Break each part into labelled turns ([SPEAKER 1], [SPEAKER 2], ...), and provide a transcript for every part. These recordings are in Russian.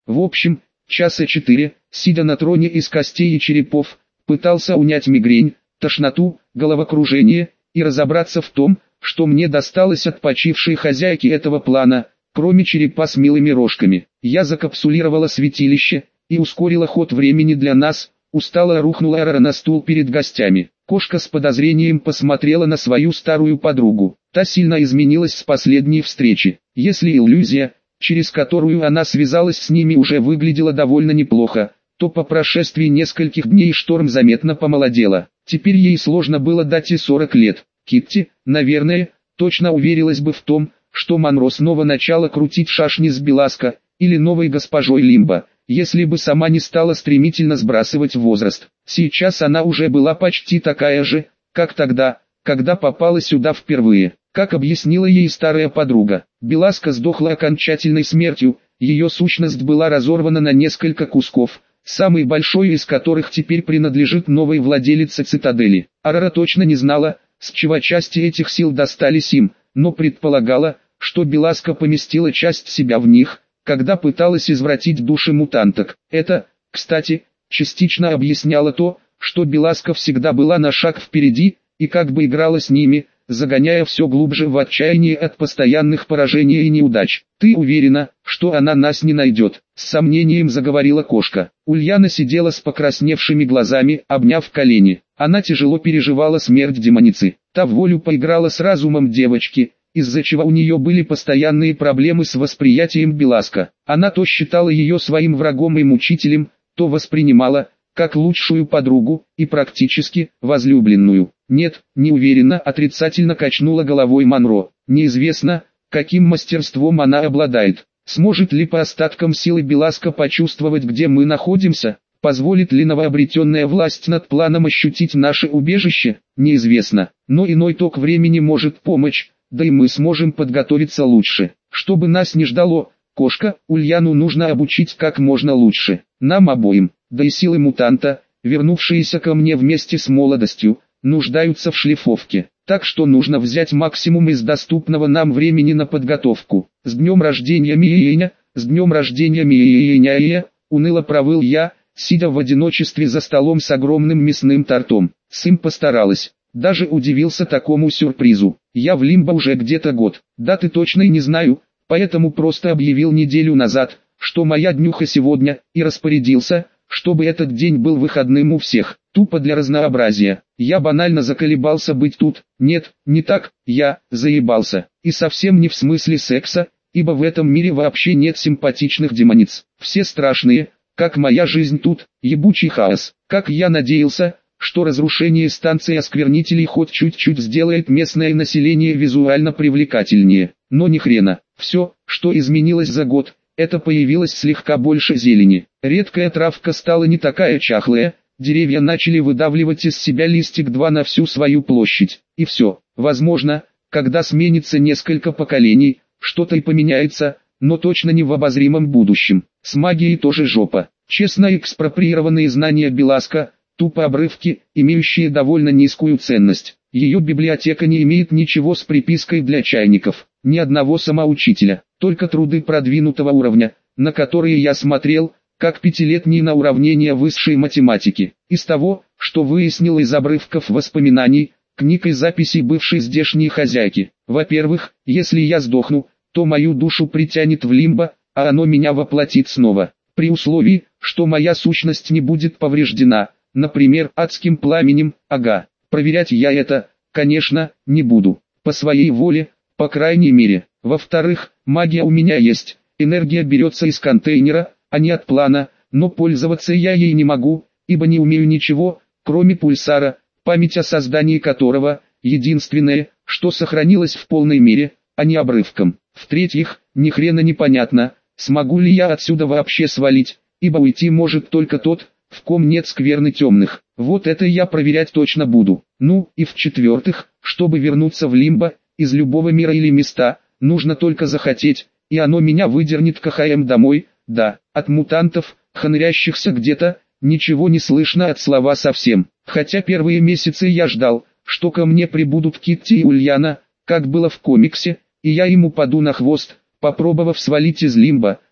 [SPEAKER 1] В общем, часа 4, сидя на троне из костей и черепов, пытался унять мигрень, тошноту, головокружение, и разобраться в том, что мне досталось от почившей хозяйки этого плана, кроме черепа с милыми рожками. Я закапсулировала святилище и ускорила ход времени для нас. Устало рухнула Арара на стул перед гостями. Кошка с подозрением посмотрела на свою старую подругу. Та сильно изменилась с последней встречи. Если иллюзия, через которую она связалась с ними, уже выглядела довольно неплохо, то по прошествии нескольких дней Шторм заметно помолодела. Теперь ей сложно было дать и 40 лет. Китти, наверное, точно уверилась бы в том, что Монро снова начала крутить шашни с Беласко, или новой госпожой Лимбо, если бы сама не стала стремительно сбрасывать возраст. Сейчас она уже была почти такая же, как тогда, когда попала сюда впервые. Как объяснила ей старая подруга, Беласко сдохла окончательной смертью, ее сущность была разорвана на несколько кусков, самый большой из которых теперь принадлежит новой владелице цитадели. Арара точно не знала, с чего части этих сил достались им, но предполагала, что Беласко поместила часть себя в них, когда пыталась извратить души мутанток. Это, кстати, частично объясняло то, что Беласко всегда была на шаг впереди, и как бы играла с ними, загоняя все глубже в отчаяние от постоянных поражений и неудач. «Ты уверена, что она нас не найдет?» — с сомнением заговорила кошка. Ульяна сидела с покрасневшими глазами, обняв колени. Она тяжело переживала смерть демоницы. Та в волю поиграла с разумом девочки, из-за чего у нее были постоянные проблемы с восприятием Беласко. Она то считала ее своим врагом и мучителем, то воспринимала, как лучшую подругу, и практически, возлюбленную. «Нет, не уверена», — отрицательно качнула головой Монро. «Неизвестно, каким мастерством она обладает. Сможет ли по остаткам силы Беласко почувствовать, где мы находимся? Позволит ли новообретенная власть над планом ощутить наше убежище? Неизвестно. Но иной ток времени может помочь, да и мы сможем подготовиться лучше. Чтобы нас не ждало, кошка, Ульяну нужно обучить как можно лучше. Нам обоим, да и силы мутанта, вернувшиеся ко мне вместе с молодостью, нуждаются в шлифовке. Так что нужно взять максимум из доступного нам времени на подготовку. С днем рождения Миеня, с днем рождения Миеня, уныло провыл я, сидя в одиночестве за столом с огромным мясным тортом. Сын постаралась. Даже удивился такому сюрпризу. Я в Лимбо уже где-то год. Даты точно и не знаю, поэтому просто объявил неделю назад, что моя днюха сегодня, и распорядился, чтобы этот день был выходным у всех. Тупо для разнообразия. Я банально заколебался быть тут. Нет, не так, я заебался. И совсем не в смысле секса, ибо в этом мире вообще нет симпатичных демониц. Все страшные, как моя жизнь тут, ебучий хаос. Как я надеялся, что разрушение станции осквернителей хоть чуть-чуть сделает местное население визуально привлекательнее. Но ни хрена. Все, что изменилось за год, это появилось слегка больше зелени. Редкая травка стала не такая чахлая, деревья начали выдавливать из себя листик-два на всю свою площадь. И все. Возможно, когда сменится несколько поколений, что-то и поменяется, но точно не в обозримом будущем. С магией тоже жопа. Честно экспроприированные знания Беласко, тупо обрывки, имеющие довольно низкую ценность. Ее библиотека не имеет ничего с припиской для чайников, ни одного самоучителя, только труды продвинутого уровня, на которые я смотрел, как пятилетний на уравнение высшей математики. Из того, что выяснил из обрывков воспоминаний, книг и записей бывшей здешней хозяйки. Во-первых, если я сдохну, то мою душу притянет в Лимбо, а оно меня воплотит снова. При условии, что моя сущность не будет повреждена, например, адским пламенем, ага. Проверять я это, конечно, не буду. По своей воле, по крайней мере. Во-вторых, магия у меня есть. Энергия берется из контейнера, а не от плана, но пользоваться я ей не могу, ибо не умею ничего, кроме пульсара, память о создании которого, единственное, что сохранилось в полной мере, а не обрывком. В-третьих, ни хрена непонятно, смогу ли я отсюда вообще свалить, ибо уйти может только тот, в ком нет скверны темных. Вот это я проверять точно буду. Ну, и в-четвертых, чтобы вернуться в Лимбо, из любого мира или места, нужно только захотеть, и оно меня выдернет КХМ домой. Да, от мутантов, ханырящихся где-то, ничего не слышно от слова совсем. Хотя первые месяцы я ждал, что ко мне прибудут Китти и Ульяна, как было в комиксе, и я им упаду на хвост, попробовав свалить из Лимбо,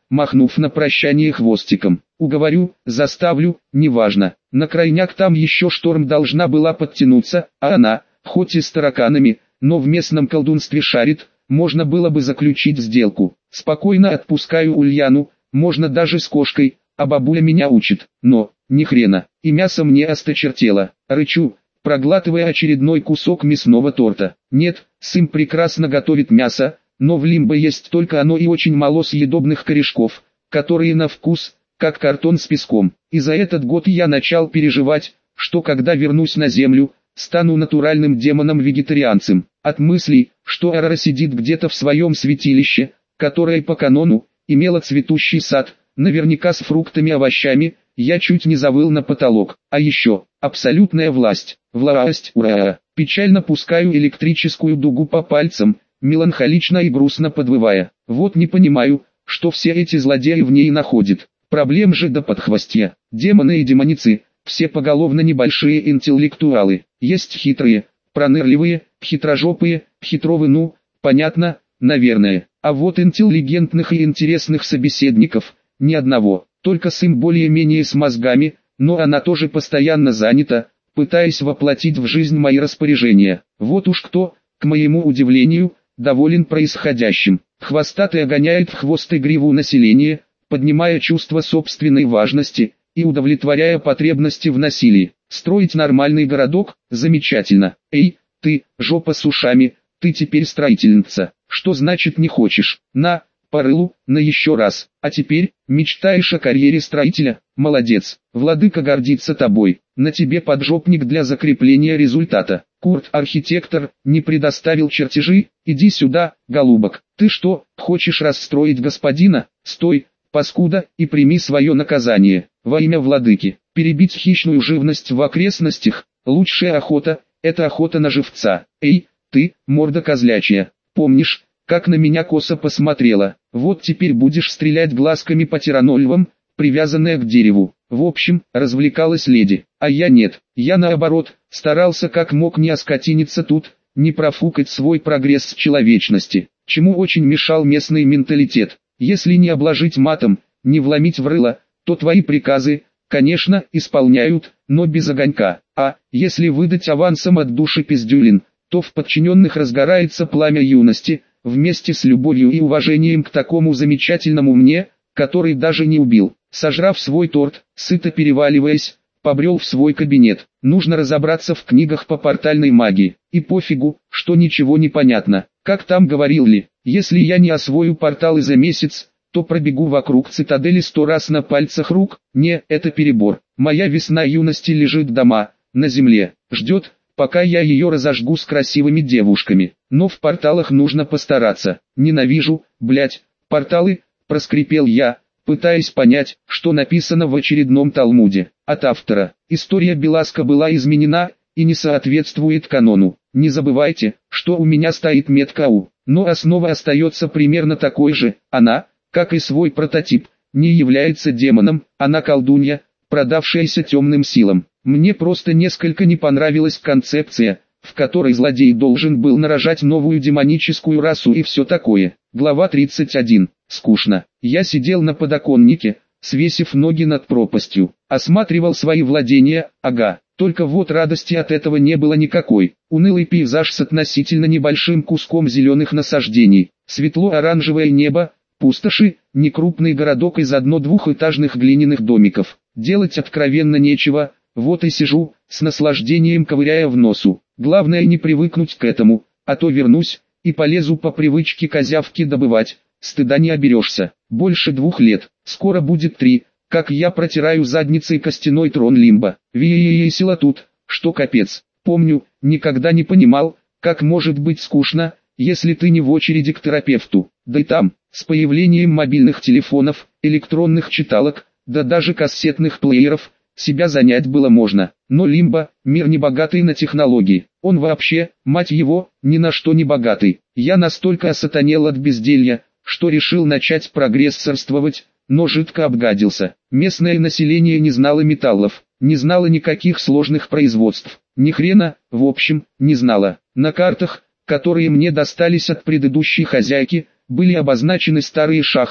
[SPEAKER 1] махнув на прощание хвостиком. Уговорю, заставлю, неважно. На крайняк там еще шторм должна была подтянуться, а она, хоть и с тараканами, но в местном колдунстве шарит, можно было бы заключить сделку. Спокойно отпускаю Ульяну, можно даже с кошкой, а бабуля меня учит, но, ни хрена, и мясо мне осточертело. Рычу, проглатывая очередной кусок мясного торта. Нет, сын прекрасно готовит мясо, но в Лимбо есть только оно и очень мало съедобных корешков, которые на вкус, как картон с песком. И за этот год я начал переживать, что когда вернусь на землю, стану натуральным демоном-вегетарианцем. От мыслей, что Арара сидит где-то в своем святилище, которое по канону имело цветущий сад, наверняка с фруктами и овощами, я чуть не завыл на потолок. А еще, абсолютная власть. Власть, ура! Печально пускаю электрическую дугу по пальцам, меланхолично и грустно подвывая. Вот не понимаю, что все эти злодеи в ней находят. Проблем же до подхвостья. Демоны и демоницы, все поголовно небольшие интеллектуалы. Есть хитрые, пронырливые, хитрожопые, хитровы, ну, понятно, наверное. А вот интеллигентных и интересных собеседников, ни одного. Только сын более-менее с мозгами, но она тоже постоянно занята, пытаясь воплотить в жизнь мои распоряжения. Вот уж кто, к моему удивлению, доволен происходящим. Хвостатый гоняет в хвост и гриву населения, поднимая чувство собственной важности и удовлетворяя потребности в насилии. Строить нормальный городок – замечательно. Эй, ты, жопа с ушами, ты теперь строительница. Что значит не хочешь? На, по рылу, на еще раз. А теперь, мечтаешь о карьере строителя? Молодец. Владыка гордится тобой. На тебе поджопник для закрепления результата. Курт, архитектор, не предоставил чертежи? Иди сюда, голубок. Ты что, хочешь расстроить господина? Стой, паскуда, и прими свое наказание. Во имя владыки. Перебить хищную живность в окрестностях. Лучшая охота – это охота на живца. Эй, ты, морда козлячья. Помнишь, как на меня косо посмотрела? Вот теперь будешь стрелять глазками по тиранольвам, привязанная к дереву. В общем, развлекалась леди, а я нет. Я наоборот, старался как мог не оскотиниться тут, не профукать свой прогресс человечности, чему очень мешал местный менталитет. Если не обложить матом, не вломить в рыло, то твои приказы, конечно, исполняют, но без огонька. А если выдать авансом от души пиздюлин, то в подчиненных разгорается пламя юности, вместе с любовью и уважением к такому замечательному мне, который даже не убил. Сожрав свой торт, сыто переваливаясь, побрел в свой кабинет. Нужно разобраться в книгах по портальной магии. И пофигу, что ничего не понятно. Как там говорил Ли, если я не освою порталы за месяц, то пробегу вокруг цитадели 100 раз на пальцах рук. Не, это перебор. Моя весна юности лежит дома, на земле, ждет, пока я ее разожгу с красивыми девушками. Но в порталах нужно постараться. Ненавижу, блять, порталы, проскрипел я, пытаясь понять, что написано в очередном Талмуде. От автора. История Беласка была изменена и не соответствует канону. Не забывайте, что у меня стоит метка У, но основа остается примерно такой же. Она, как и свой прототип, не является демоном, она колдунья, продавшаяся темным силам. Мне просто несколько не понравилась концепция, в которой злодей должен был нарожать новую демоническую расу и все такое. Глава 31. Скучно. Я сидел на подоконнике, свесив ноги над пропастью, осматривал свои владения, ага. Только вот радости от этого не было никакой. Унылый пейзаж с относительно небольшим куском зеленых насаждений, светло-оранжевое небо, пустоши, некрупный городок из одно-двухэтажных глиняных домиков. Делать откровенно нечего, вот и сижу, с наслаждением ковыряя в носу. Главное не привыкнуть к этому, а то вернусь, и полезу по привычке козявки добывать, стыда не оберешься. Больше 2 лет, скоро будет 3, как я протираю задницей костяной трон Лимбо. Весело тут, что капец. Помню, никогда не понимал, как может быть скучно, если ты не в очереди к терапевту. Да и там, с появлением мобильных телефонов, электронных читалок, да даже кассетных плееров, себя занять было можно. Но Лимбо, мир не богатый на технологии. Он вообще, мать его, ни на что не богатый. Я настолько осатанел от безделья, что решил начать прогрессорствовать, но жидко обгадился. Местное население не знало металлов, не знало никаких сложных производств. Ни хрена, в общем, не знало. На картах, которые мне достались от предыдущей хозяйки, были обозначены старые шахты,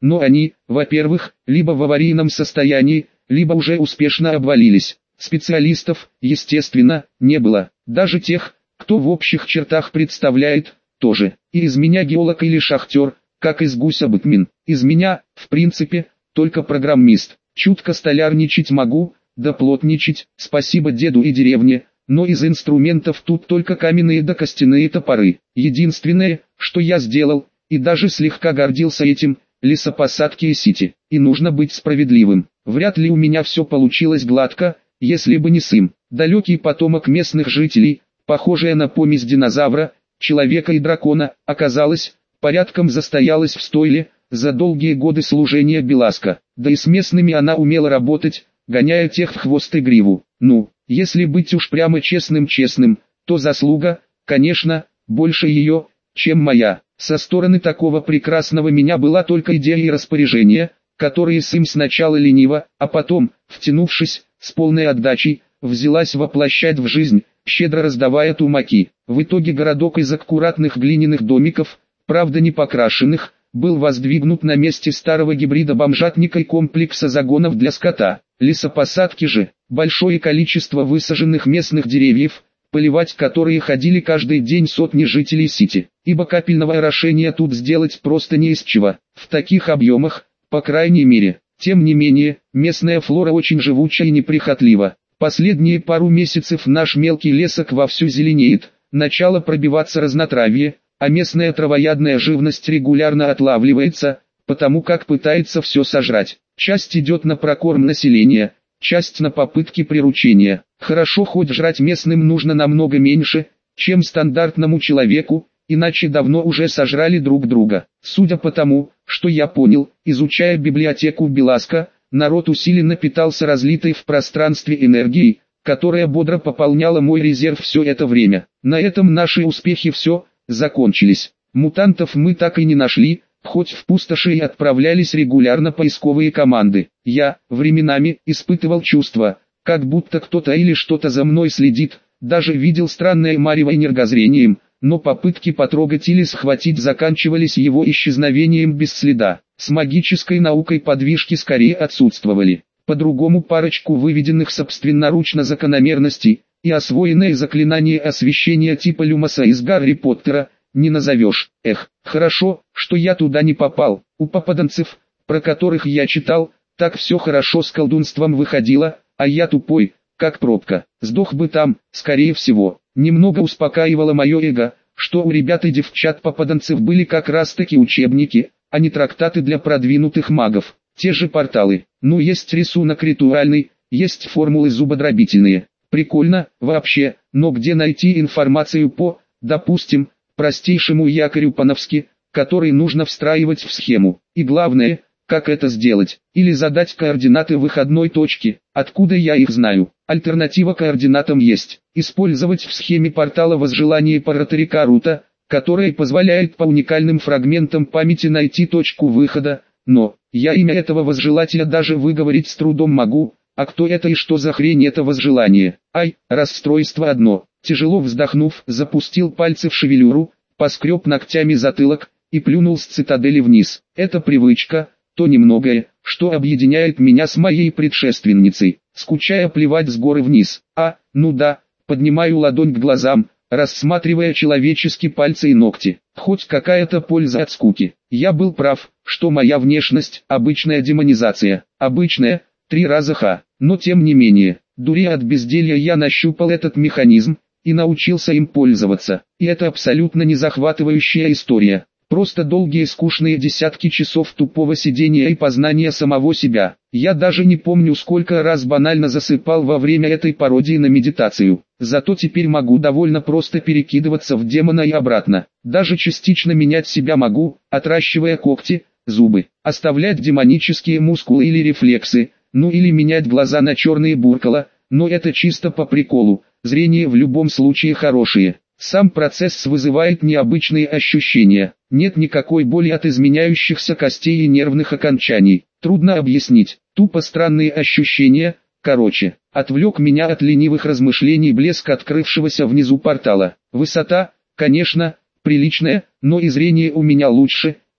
[SPEAKER 1] но они, во-первых, либо в аварийном состоянии, либо уже успешно обвалились. Специалистов, естественно, не было. Даже тех, кто в общих чертах представляет, тоже. И из меня геолог или шахтер, как из гуся бытмин. Из меня, в принципе, только программист. Чутко столярничать могу, да плотничать, спасибо деду и деревне, но из инструментов тут только каменные да костяные топоры. Единственное, что я сделал, и даже слегка гордился этим, лесопосадки и сити. И нужно быть справедливым. Вряд ли у меня все получилось гладко, если бы не сын. Далекий потомок местных жителей, похожая на помесь динозавра, человека и дракона, оказалось, порядком застоялась в стойле, за долгие годы служения Беласка. Да и с местными она умела работать, гоняя тех в хвост и гриву. Ну, если быть уж прямо честным, то заслуга, конечно, больше ее, чем моя. Со стороны такого прекрасного меня была только идея и распоряжение, которые Сым сначала лениво, а потом, втянувшись, с полной отдачей, взялась воплощать в жизнь, щедро раздавая тумаки. В итоге городок из аккуратных глиняных домиков, правда не покрашенных, был воздвигнут на месте старого гибрида бомжатника и комплекса загонов для скота. Лесопосадки же, большое количество высаженных местных деревьев, поливать которые ходили каждый день сотни жителей сити, ибо капельного орошения тут сделать просто не из чего, в таких объемах, по крайней мере. Тем не менее, местная флора очень живуча и неприхотлива. Последние пару месяцев наш мелкий лесок вовсю зеленеет, начало пробиваться разнотравье, а местная травоядная живность регулярно отлавливается, потому как пытается все сожрать. Часть идет на прокорм населения, часть на попытки приручения. Хорошо, хоть жрать местным нужно намного меньше, чем стандартному человеку, иначе давно уже сожрали друг друга. Судя по тому, что я понял, изучая библиотеку Беласка, народ усиленно питался разлитой в пространстве энергией, которая бодро пополняла мой резерв все это время. На этом наши успехи все, закончились. Мутантов мы так и не нашли, хоть в пустоши и отправлялись регулярно поисковые команды. Я, временами, испытывал чувство, как будто кто-то или что-то за мной следит, даже видел странное марево энергозрением, но попытки потрогать или схватить заканчивались его исчезновением без следа. С магической наукой подвижки скорее отсутствовали. По-другому парочку выведенных собственноручно закономерностей и освоенное заклинание освещения типа Люмоса из Гарри Поттера не назовешь. Эх, хорошо, что я туда не попал. У попаданцев, про которых я читал, так все хорошо с колдунством выходило, а я тупой, как пробка. Сдох бы там, скорее всего. Немного успокаивало мое эго, что у ребят и девчат-попаданцев были как раз таки учебники, а не трактаты для продвинутых магов. Те же порталы. Ну, есть рисунок ритуальный, есть формулы зубодробительные. Прикольно, вообще, но где найти информацию по, допустим, простейшему якорю по-новски, который нужно встраивать в схему? И главное, как это сделать? Или задать координаты выходной точки, откуда я их знаю? Альтернатива координатам есть. Использовать в схеме портала возжелание параторика рута, которое позволяет по уникальным фрагментам памяти найти точку выхода, но я имя этого возжелателя даже выговорить с трудом могу, а кто это и что за хрень это возжелание? Ай, расстройство одно. Тяжело вздохнув, запустил пальцы в шевелюру, поскреб ногтями затылок и плюнул с цитадели вниз. Это привычка, то немногое, что объединяет меня с моей предшественницей, скучая плевать с горы вниз. Ну да, поднимаю ладонь к глазам, рассматривая человеческие пальцы и ногти. Хоть какая-то польза от скуки. Я был прав, что моя внешность – обычная демонизация. Обычная, 3 раза ха. Но тем не менее, дурея от безделья я нащупал этот механизм и научился им пользоваться. И это абсолютно не захватывающая история. Просто долгие скучные десятки часов тупого сидения и познания самого себя. Я даже не помню, сколько раз банально засыпал во время этой пародии на медитацию. Зато теперь могу довольно просто перекидываться в демона и обратно. Даже частично менять себя могу, отращивая когти, зубы, оставлять демонические мускулы или рефлексы, ну или менять глаза на черные буркала, но это чисто по приколу, зрение в любом случае хорошее. Сам процесс вызывает необычные ощущения. Нет никакой боли от изменяющихся костей и нервных окончаний. Трудно объяснить. Тупо странные ощущения. Короче, отвлек меня от ленивых размышлений блеск открывшегося внизу портала. Высота, конечно, приличная, но и зрение у меня лучше,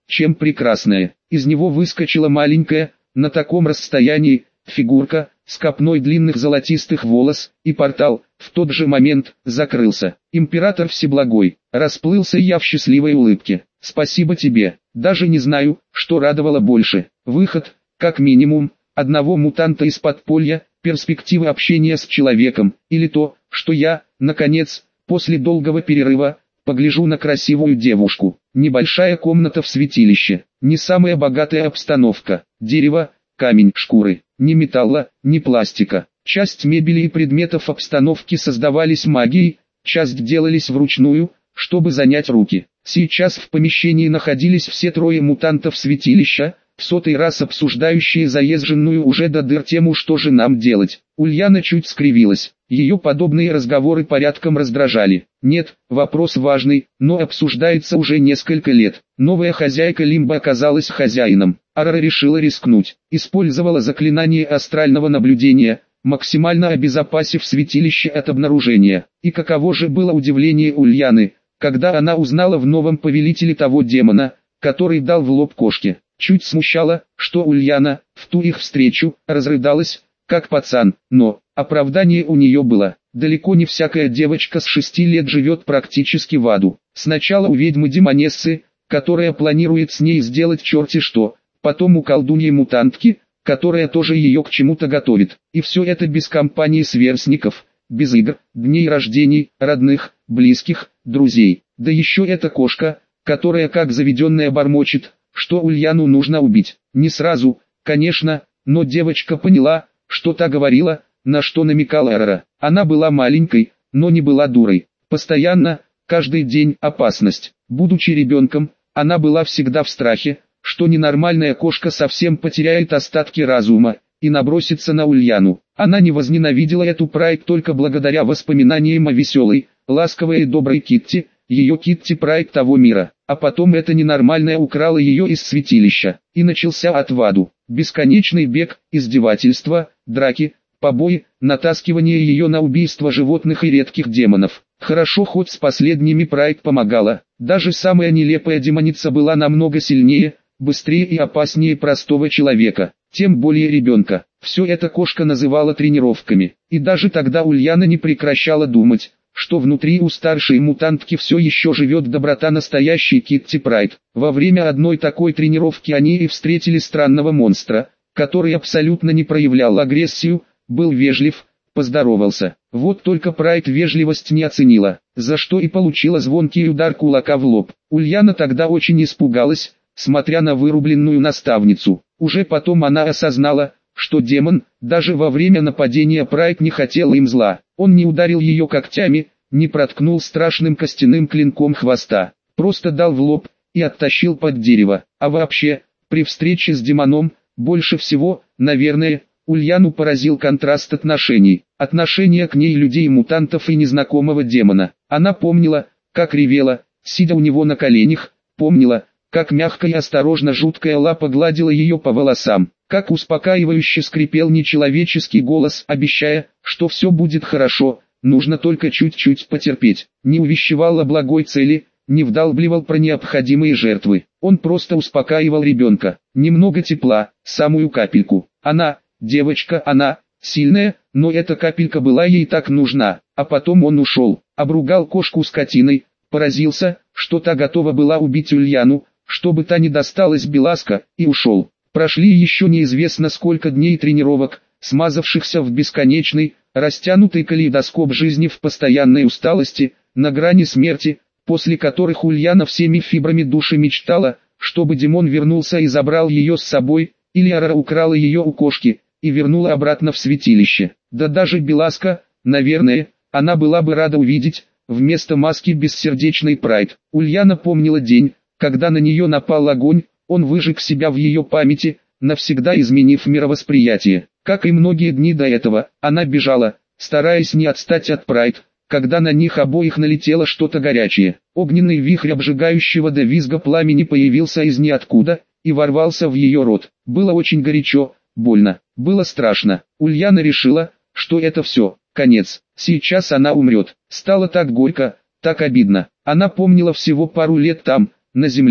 [SPEAKER 1] чем прекрасная. Из него выскочила маленькая, на таком расстоянии, фигурка, с копной длинных золотистых волос, и портал, в тот же момент, закрылся. Император Всеблагой, расплылся я в счастливой улыбке. Спасибо тебе, даже не знаю, что радовало больше. Выход, как минимум, одного мутанта из подполья, перспективы общения с человеком, или то, что я, наконец, после долгого перерыва, погляжу на красивую девушку. Небольшая комната в святилище, не самая богатая обстановка, дерево, камень, шкуры, ни металла, ни пластика. Часть мебели и предметов обстановки создавались магией, часть делались вручную, чтобы занять руки. Сейчас в помещении находились все трое мутантов святилища, в сотый раз обсуждающие заезженную уже до дыр тему, что же нам делать. Ульяна чуть скривилась, ее подобные разговоры порядком раздражали. Нет, вопрос важный, но обсуждается уже несколько лет. Новая хозяйка Лимба оказалась хозяином. Арара решила рискнуть, использовала заклинание астрального наблюдения, максимально обезопасив святилище от обнаружения. И каково же было удивление Ульяны, когда она узнала в новом повелителе того демона, который дал в лоб кошке. Чуть смущало, что Ульяна, в ту их встречу, разрыдалась, как пацан, но оправдание у нее было. Далеко не всякая девочка с 6 лет живет практически в аду. Сначала у ведьмы-демонессы, которая планирует с ней сделать черти что, потом у колдуньи-мутантки, которая тоже ее к чему-то готовит. И все это без компании сверстников, без игр, дней рождений, родных, близких, друзей. Да еще эта кошка, которая как заведенная бормочет, что Ульяну нужно убить. Не сразу, конечно, но девочка поняла, что та говорила, на что намекала Арара. Она была маленькой, но не была дурой. Постоянно, каждый день опасность. Будучи ребенком, она была всегда в страхе, что ненормальная кошка совсем потеряет остатки разума и набросится на Ульяну. Она не возненавидела эту Прайд только благодаря воспоминаниям о веселой, ласковой и доброй Китти, ее Китти Прайд того мира. А потом эта ненормальная украла ее из святилища, и начался ад в аду. Бесконечный бег, издевательства, драки, побои, натаскивание ее на убийство животных и редких демонов. Хорошо хоть с последними Прайд помогала. Даже самая нелепая демоница была намного сильнее, быстрее и опаснее простого человека, тем более ребенка. Все это кошка называла тренировками. И даже тогда Ульяна не прекращала думать, что внутри у старшей мутантки все еще живет доброта настоящей Китти Прайд. Во время одной такой тренировки они и встретили странного монстра, который абсолютно не проявлял агрессию, был вежлив, поздоровался. Вот только Прайд вежливость не оценила, за что и получила звонкий удар кулака в лоб. Ульяна тогда очень испугалась, смотря на вырубленную наставницу. Уже потом она осознала, что демон, даже во время нападения Прайд не хотел им зла. Он не ударил ее когтями, не проткнул страшным костяным клинком хвоста, просто дал в лоб и оттащил под дерево. А вообще, при встрече с демоном, больше всего, наверное, Ульяну поразил контраст отношений. Отношения к ней людей-мутантов и незнакомого демона. Она помнила, как ревела, сидя у него на коленях, помнила, как мягко и осторожно жуткая лапа гладила ее по волосам, как успокаивающе скрипел нечеловеческий голос, обещая, что все будет хорошо, нужно только чуть-чуть потерпеть. Не увещевал благой цели, не вдалбливал про необходимые жертвы. Он просто успокаивал ребенка. Немного тепла, самую капельку. Она, девочка, она, сильная, но эта капелька была ей так нужна. А потом он ушел, обругал кошку скотиной, поразился, что та готова была убить Ульяну, чтобы та не досталась Беласка, и ушел. Прошли еще неизвестно сколько дней тренировок, смазавшихся в бесконечный, растянутый калейдоскоп жизни в постоянной усталости, на грани смерти, после которых Ульяна всеми фибрами души мечтала, чтобы Димон вернулся и забрал ее с собой, или Арара украла ее у кошки, и вернула обратно в святилище. Да даже Беласка, наверное, она была бы рада увидеть, вместо маски бессердечной Прайд. Ульяна помнила день, когда на нее напал огонь, он выжег себя в ее памяти, навсегда изменив мировосприятие. Как и многие дни до этого, она бежала, стараясь не отстать от Прайд, когда на них обоих налетело что-то горячее. Огненный вихрь обжигающего до визга пламени появился из ниоткуда и ворвался в ее рот. Было очень горячо, больно, было страшно. Ульяна решила, что это все, конец. Сейчас она умрет. Стало так горько, так обидно. Она помнила всего пару лет там, на земле.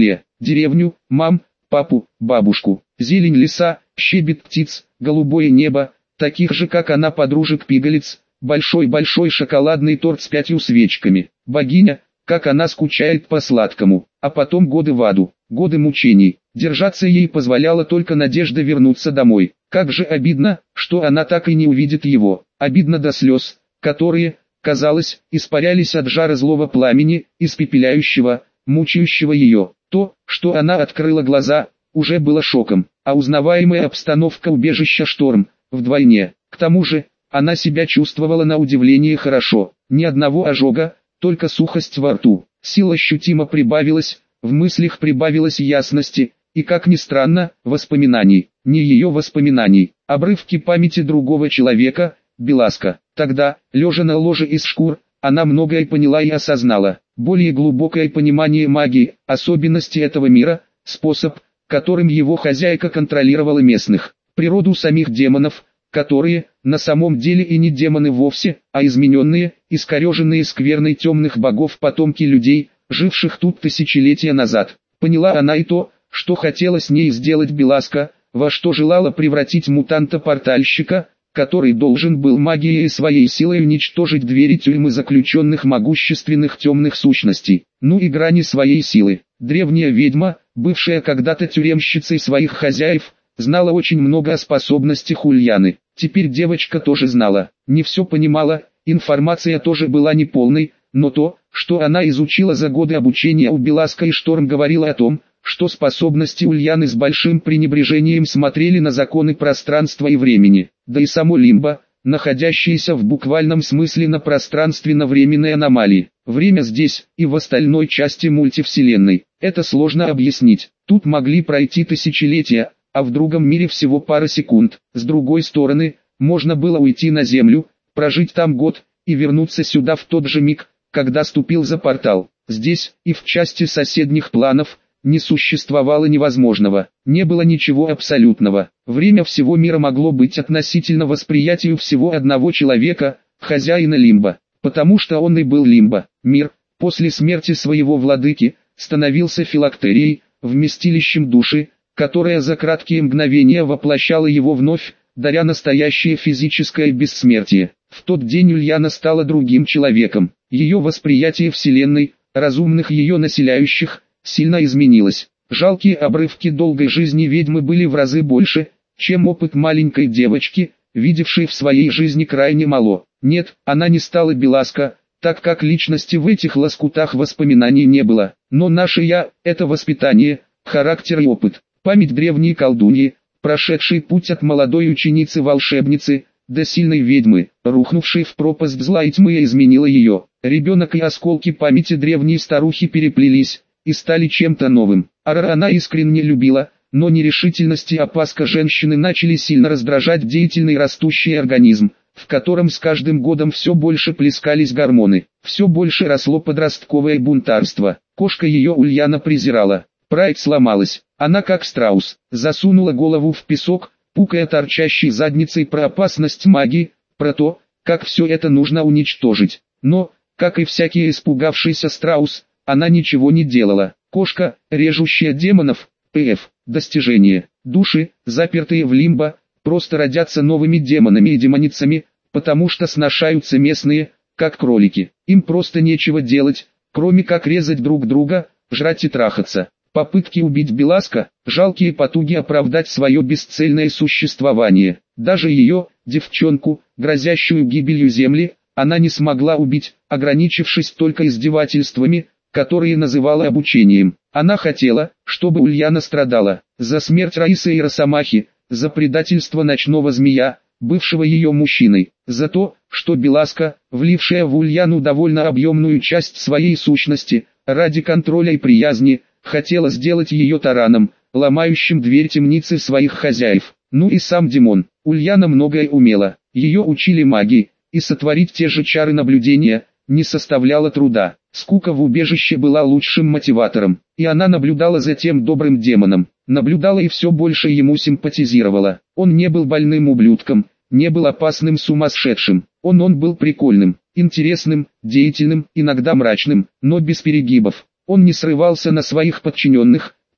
[SPEAKER 1] деревню, мам, папу, бабушку, зелень леса, щебет птиц, голубое небо, таких же как она подружек-пигалиц, большой-большой шоколадный торт с 5 свечками, богиня, как она скучает по сладкому, а потом годы в аду, годы мучений. Держаться ей позволяла только надежда вернуться домой. Как же обидно, что она так и не увидит его, обидно до слез, которые, казалось, испарялись от жара злого пламени, испепеляющего, мучающего ее. То, что она открыла глаза, уже было шоком, а узнаваемая обстановка убежища шторм, вдвойне. К тому же, она себя чувствовала на удивление хорошо, ни одного ожога, только сухость во рту. Сила ощутимо прибавилась, в мыслях прибавилось ясности, и, как ни странно, воспоминаний, не ее воспоминаний, обрывки памяти другого человека, Беласка. Тогда, лежа на ложе из шкур, она многое поняла и осознала. Более глубокое понимание магии, особенности этого мира, способ, которым его хозяйка контролировала местных, природу самих демонов, которые, на самом деле и не демоны вовсе, а измененные, искореженные скверной темных богов потомки людей, живших тут тысячелетия назад. Поняла она и то, что хотела с ней сделать Беласка, во что желала превратить мутанта-портальщика, который должен был магией и своей силой уничтожить двери тюрьмы заключенных могущественных темных сущностей, ну и грани своей силы. Древняя ведьма, бывшая когда-то тюремщицей своих хозяев, знала очень много о способностях Ульяны. Теперь девочка тоже знала, не все понимала, информация тоже была неполной, но то, что она изучила за годы обучения у Беласка и Шторм, говорило о том, что способности Ульяны с большим пренебрежением смотрели на законы пространства и времени, да и само Лимбо, находящееся в буквальном смысле на пространственно-временной аномалии. Время здесь и в остальной части мультивселенной. Это сложно объяснить. Тут могли пройти тысячелетия, а в другом мире всего пара секунд. С другой стороны, можно было уйти на Землю, прожить там год и вернуться сюда в тот же миг, когда ступил за портал. Здесь и в части соседних планов не существовало невозможного, не было ничего абсолютного. Время всего мира могло быть относительно восприятию всего одного человека, хозяина Лимбо, потому что он и был Лимбо. Мир, после смерти своего владыки, становился филактерией, вместилищем души, которая за краткие мгновения воплощала его вновь, даря настоящее физическое бессмертие. В тот день Ульяна стала другим человеком. Ее восприятие Вселенной, разумных ее населяющих, сильно изменилось. Жалкие обрывки долгой жизни ведьмы были в разы больше, чем опыт маленькой девочки, видевшей в своей жизни крайне мало. Нет, она не стала Беласка, так как личности в этих лоскутах воспоминаний не было. Но наше «я» — это воспитание, характер и опыт. Память древней колдуньи, прошедшей путь от молодой ученицы-волшебницы до сильной ведьмы, рухнувшей в пропасть зла и тьмы, изменила ее. Ребенок и осколки памяти древней старухи переплелись и стали чем-то новым. Арара она искренне любила, но нерешительность и опаска женщины начали сильно раздражать деятельный растущий организм, в котором с каждым годом все больше плескались гормоны, все больше росло подростковое бунтарство. Кошка ее Ульяна презирала. Прайд сломалась, она как страус, засунула голову в песок, пукая торчащей задницей про опасность магии, про то, как все это нужно уничтожить. Но, как и всякий испугавшийся страус, она ничего не делала. Кошка, режущая демонов, ПФ, достижение. Души, запертые в Лимбо, просто родятся новыми демонами и демоницами, потому что сношаются местные, как кролики. Им просто нечего делать, кроме как резать друг друга, жрать и трахаться. Попытки убить Беласка, жалкие потуги оправдать свое бесцельное существование. Даже ее, девчонку, грозящую гибелью Земли, она не смогла убить, ограничившись только издевательствами, которые называла обучением. Она хотела, чтобы Ульяна страдала за смерть Раисы и Росомахи, за предательство ночного змея, бывшего ее мужчиной, за то, что Беласка, влившая в Ульяну довольно объемную часть своей сущности, ради контроля и приязни, хотела сделать ее тараном, ломающим дверь темницы своих хозяев. Ну и сам Димон. Ульяна многое умела, ее учили магии, и сотворить те же чары наблюдения не составляло труда. Скука в убежище была лучшим мотиватором, и она наблюдала за тем добрым демоном, наблюдала и все больше ему симпатизировала. Он не был больным ублюдком, не был опасным сумасшедшим, он был прикольным, интересным, деятельным, иногда мрачным, но без перегибов. Он не срывался на своих подчиненных,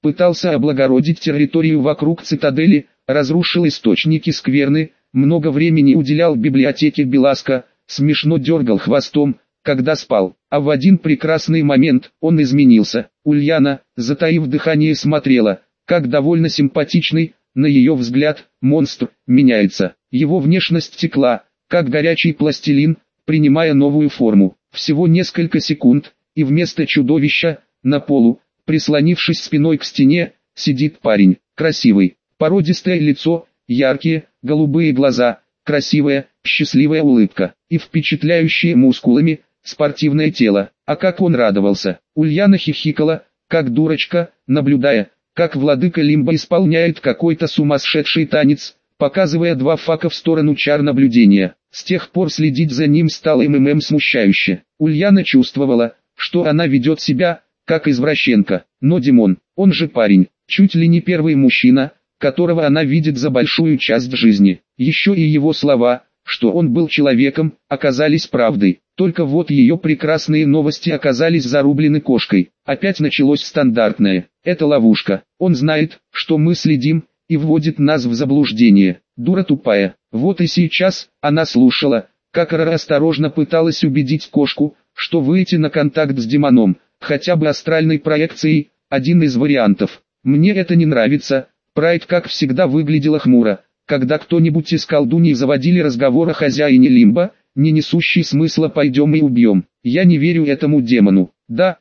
[SPEAKER 1] пытался облагородить территорию вокруг цитадели, разрушил источники скверны, много времени уделял библиотеке Беласка, смешно дергал хвостом, когда спал. А в один прекрасный момент он изменился. Ульяна, затаив дыхание, смотрела, как довольно симпатичный, на ее взгляд, монстр, меняется. Его внешность текла, как горячий пластилин, принимая новую форму. Всего несколько секунд, и вместо чудовища, на полу, прислонившись спиной к стене, сидит парень. Красивый, породистое лицо, яркие, голубые глаза, красивая, счастливая улыбка и впечатляющие мускулами, спортивное тело. А как он радовался! Ульяна хихикала, как дурочка, наблюдая, как владыка Лимба исполняет какой-то сумасшедший танец, показывая два фака в сторону чар наблюдения. С тех пор следить за ним стало смущающе. Ульяна чувствовала, что она ведет себя, как извращенка. Но Димон, он же парень, чуть ли не первый мужчина, которого она видит за большую часть жизни. Еще и его слова, что он был человеком, оказались правдой. Только вот ее прекрасные новости оказались зарублены кошкой. Опять началось стандартное. Это ловушка. Он знает, что мы следим, и вводит нас в заблуждение. Дура тупая. Вот и сейчас она слушала, как Рара осторожно пыталась убедить кошку, что выйти на контакт с демоном, хотя бы астральной проекцией, один из вариантов. Мне это не нравится. Прайд как всегда выглядела хмуро, когда кто-нибудь из колдуней заводили разговор о хозяине Лимба, не несущий смысла «пойдем и убьем». Я не верю этому демону. Да,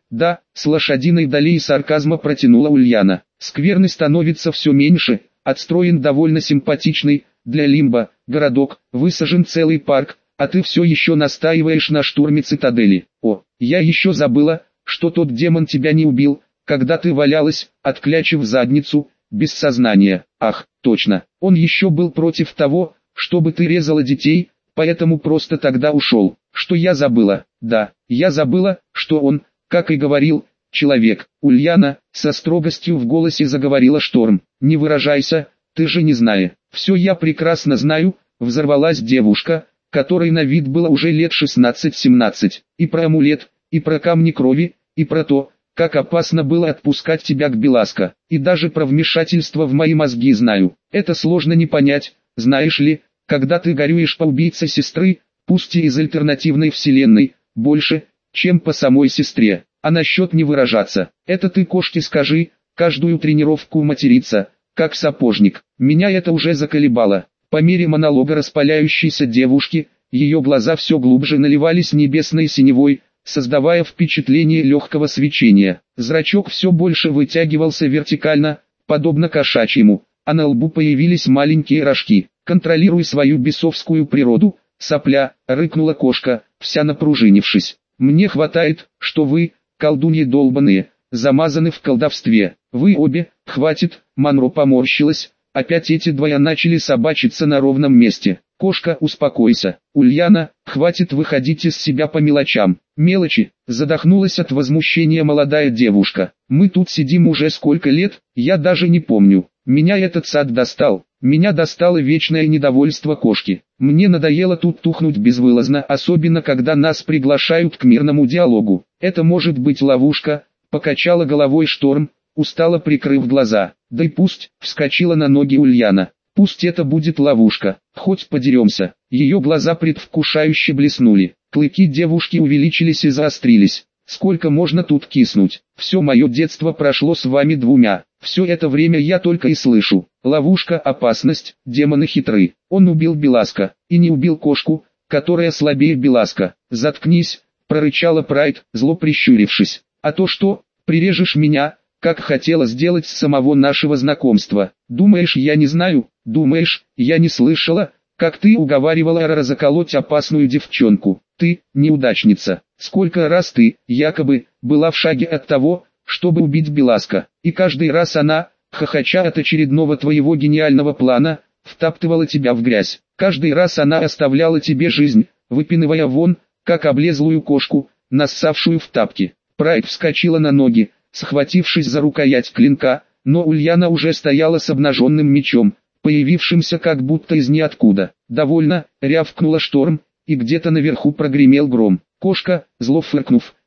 [SPEAKER 1] с лошадиной долей сарказма протянула Ульяна. Скверны становится все меньше, отстроен довольно симпатичный, для Лимба, городок, высажен целый парк, а ты все еще настаиваешь на штурме цитадели. О, я еще забыла, что тот демон тебя не убил, когда ты валялась, отклячив задницу, без сознания. Ах, точно, он еще был против того, чтобы ты резала детей, поэтому просто тогда ушел. Что я забыла? Да, я забыла, что он, как и говорил, человек. Ульяна, со строгостью в голосе заговорила Шторм. Не выражайся, ты же не знаешь. Все я прекрасно знаю, взорвалась девушка, которой на вид было уже лет 16-17. И про амулет, и про камни крови, и про то, как опасно было отпускать тебя к Беласка. И даже про вмешательство в мои мозги знаю. Это сложно не понять, знаешь ли, когда ты горюешь по убийце сестры, пусть и из альтернативной вселенной, больше, чем по самой сестре. А насчет не выражаться, это ты кошке скажи, каждую тренировку материться, как сапожник. Меня это уже заколебало. По мере монолога распаляющейся девушки, ее глаза все глубже наливались небесной синевой, создавая впечатление легкого свечения. Зрачок все больше вытягивался вертикально, подобно кошачьему, а на лбу появились маленькие рожки. «Контролируй свою бесовскую природу, сопля», — рыкнула кошка, вся напружинившись. «Мне хватает, что вы, колдуньи долбаные, замазаны в колдовстве. Вы обе, хватит», — Монро поморщилась, опять эти двое начали собачиться на ровном месте. «Кошка, успокойся. Ульяна, хватит выходить из себя по мелочам». «Мелочи», — задохнулась от возмущения молодая девушка. «Мы тут сидим уже сколько лет, я даже не помню. Меня этот сад достал. Меня достало вечное недовольство кошки. Мне надоело тут тухнуть безвылазно, особенно когда нас приглашают к мирному диалогу. Это может быть ловушка», — покачала головой Шторм, устало прикрыв глаза. «Да и пусть», — вскочила на ноги Ульяна. «Пусть это будет ловушка, хоть подеремся». Ее глаза предвкушающе блеснули. Клыки девушки увеличились и заострились. «Сколько можно тут киснуть? Все мое детство прошло с вами двумя. Все это время я только и слышу. Ловушка, опасность, демоны хитры. Он убил Беласка, и не убил кошку, которая слабее Беласка». «Заткнись», — прорычала Прайд, зло прищурившись. «А то что, прирежешь меня, как хотела сделать с самого нашего знакомства? Думаешь, я не знаю? Думаешь, я не слышала, как ты уговаривала Рара заколоть опасную девчонку? Ты, неудачница, сколько раз ты, якобы, была в шаге от того, чтобы убить Беласка, и каждый раз она, хохоча от очередного твоего гениального плана, втаптывала тебя в грязь. Каждый раз она оставляла тебе жизнь, выпинывая вон, как облезлую кошку, нассавшую в тапки». Прайд вскочила на ноги, схватившись за рукоять клинка, но Ульяна уже стояла с обнаженным мечом, появившимся как будто из ниоткуда. «Довольно», — рявкнула Шторм, и где-то наверху прогремел гром. Кошка, зло фыркнув,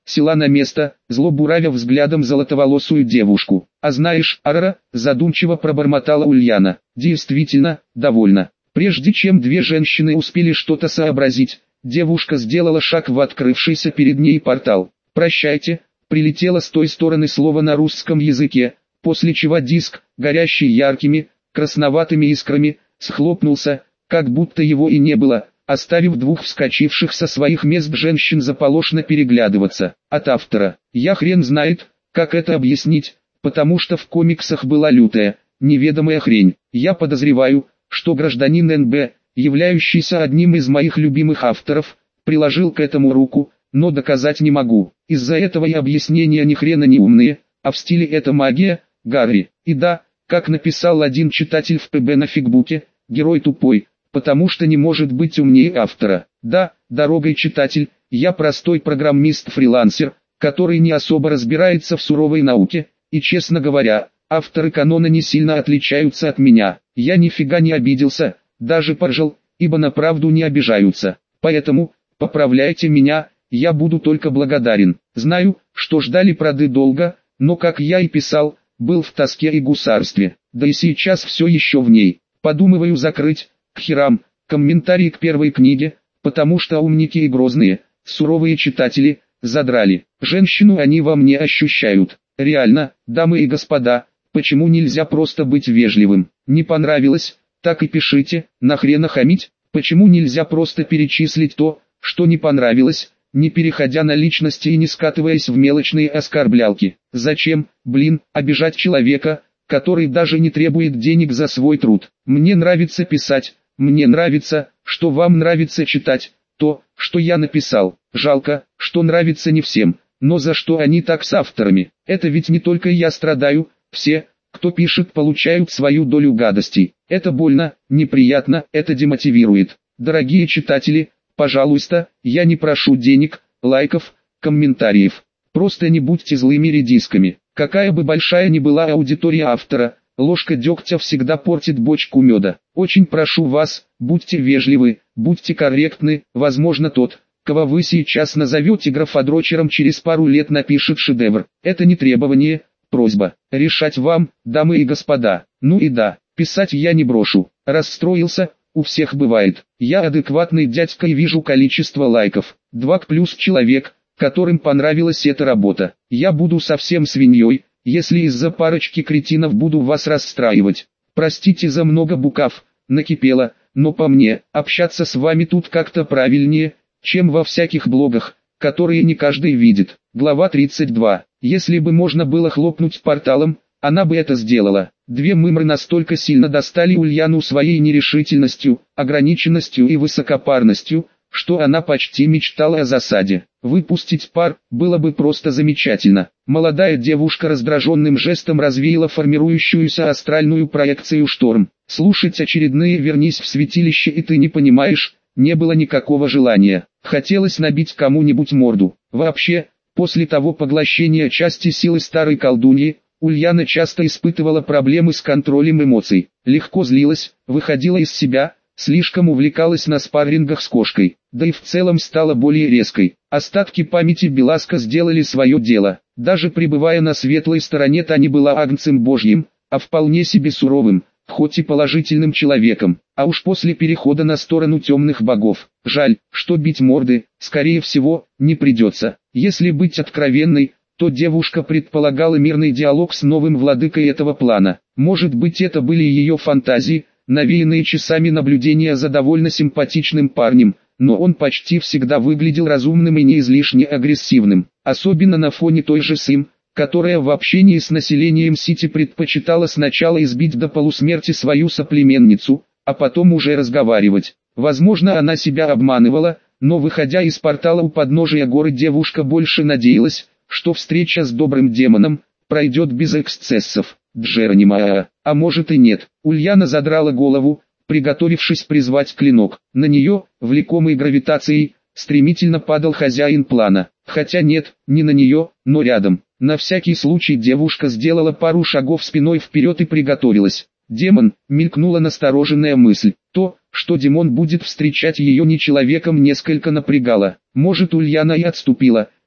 [SPEAKER 1] села на место, зло буравя взглядом золотоволосую девушку. «А знаешь, Арара», задумчиво пробормотала Ульяна, — «действительно, довольно». Прежде чем две женщины успели что-то сообразить, девушка сделала шаг в открывшийся перед ней портал. «Прощайте», прилетело с той стороны слово на русском языке, после чего диск, горящий яркими, красноватыми искрами, схлопнулся, как будто его и не было, оставив двух вскочивших со своих мест женщин заполошно переглядываться. От автора. Я хрен знает, как это объяснить, потому что в комиксах была лютая, неведомая хрень. Я подозреваю, что гражданин НБ, являющийся одним из моих любимых авторов, приложил к этому руку, но доказать не могу. Из-за этого и объяснения ни хрена не умные, а в стиле «это магия», Гарри. И да, как написал один читатель в ПБ на фигбуке, герой тупой, потому что не может быть умнее автора. Да, дорогой читатель, я простой программист-фрилансер, который не особо разбирается в суровой науке, и честно говоря, авторы канона не сильно отличаются от меня. Я нифига не обиделся, даже поржал, ибо на правду не обижаются. Поэтому, поправляйте меня, я буду только благодарен. Знаю, что ждали проды долго, но как я и писал, был в тоске и гусарстве, да и сейчас все еще в ней. Подумываю закрыть, к херам, комментарии к первой книге, потому что умники и грозные, суровые читатели, задрали. Женщину они во мне ощущают. Реально, дамы и господа, почему нельзя просто быть вежливым? Не понравилось? Так и пишите, нахрена хамить? Почему нельзя просто перечислить то, что не понравилось, не переходя на личности и не скатываясь в мелочные оскорблялки? Зачем, обижать человека, который даже не требует денег за свой труд? Мне нравится писать, мне нравится, что вам нравится читать, то, что я написал. Жалко, что нравится не всем, но за что они так с авторами? Это ведь не только я страдаю, все, кто пишет, получают свою долю гадостей. Это больно, неприятно, это демотивирует. Дорогие читатели, пожалуйста, я не прошу денег, лайков, комментариев. Просто не будьте злыми редисками. Какая бы большая ни была аудитория автора, ложка дегтя всегда портит бочку меда. Очень прошу вас, будьте вежливы, будьте корректны, возможно тот, кого вы сейчас назовете графодрочером, через пару лет напишет шедевр. Это не требование, просьба. Решать вам, дамы и господа. Ну и да, писать я не брошу. Расстроился, у всех бывает. Я адекватный дядька и вижу количество лайков. 2 плюс человек, которым понравилась эта работа. Я буду совсем свиньей, если из-за парочки кретинов буду вас расстраивать. Простите за много букв, накипело, но по мне, общаться с вами тут как-то правильнее, чем во всяких блогах, которые не каждый видит. Глава 32. Если бы можно было хлопнуть порталом, она бы это сделала. Две мымры настолько сильно достали Ульяну своей нерешительностью, ограниченностью и высокопарностью, что она почти мечтала о засаде. Выпустить пар было бы просто замечательно. Молодая девушка раздраженным жестом развеяла формирующуюся астральную проекцию шторм. Слушать очередные «вернись в святилище и ты не понимаешь» не было никакого желания. Хотелось набить кому-нибудь морду. Вообще, после того поглощения части силы старой колдуньи, Ульяна часто испытывала проблемы с контролем эмоций. Легко злилась, выходила из себя, слишком увлекалась на спаррингах с кошкой, да и в целом стала более резкой. Остатки памяти Беласка сделали свое дело. Даже пребывая на светлой стороне, та не была агнцем божьим, а вполне себе суровым, хоть и положительным человеком. А уж после перехода на сторону темных богов, жаль, что бить морды, скорее всего, не придется. Если быть откровенной, то девушка предполагала мирный диалог с новым владыкой этого плана. Может быть, это были ее фантазии, навеянные часами наблюдения за довольно симпатичным парнем, но он почти всегда выглядел разумным и не излишне агрессивным, особенно на фоне той же Сим, которая в общении с населением Сити предпочитала сначала избить до полусмерти свою соплеменницу, а потом уже разговаривать. Возможно, она себя обманывала, но выходя из портала у подножия горы, девушка больше надеялась, что встреча с добрым демоном пройдет без эксцессов. Джеронима, а может и нет. Ульяна задрала голову, приготовившись призвать клинок. На нее, влекомый гравитацией, стремительно падал хозяин плана. Хотя нет, не на нее, но рядом. На всякий случай девушка сделала пару шагов спиной вперед и приготовилась. Демон, мелькнула настороженная мысль. То, что Димон будет встречать ее не человеком, несколько напрягало. Может, Ульяна и отступила,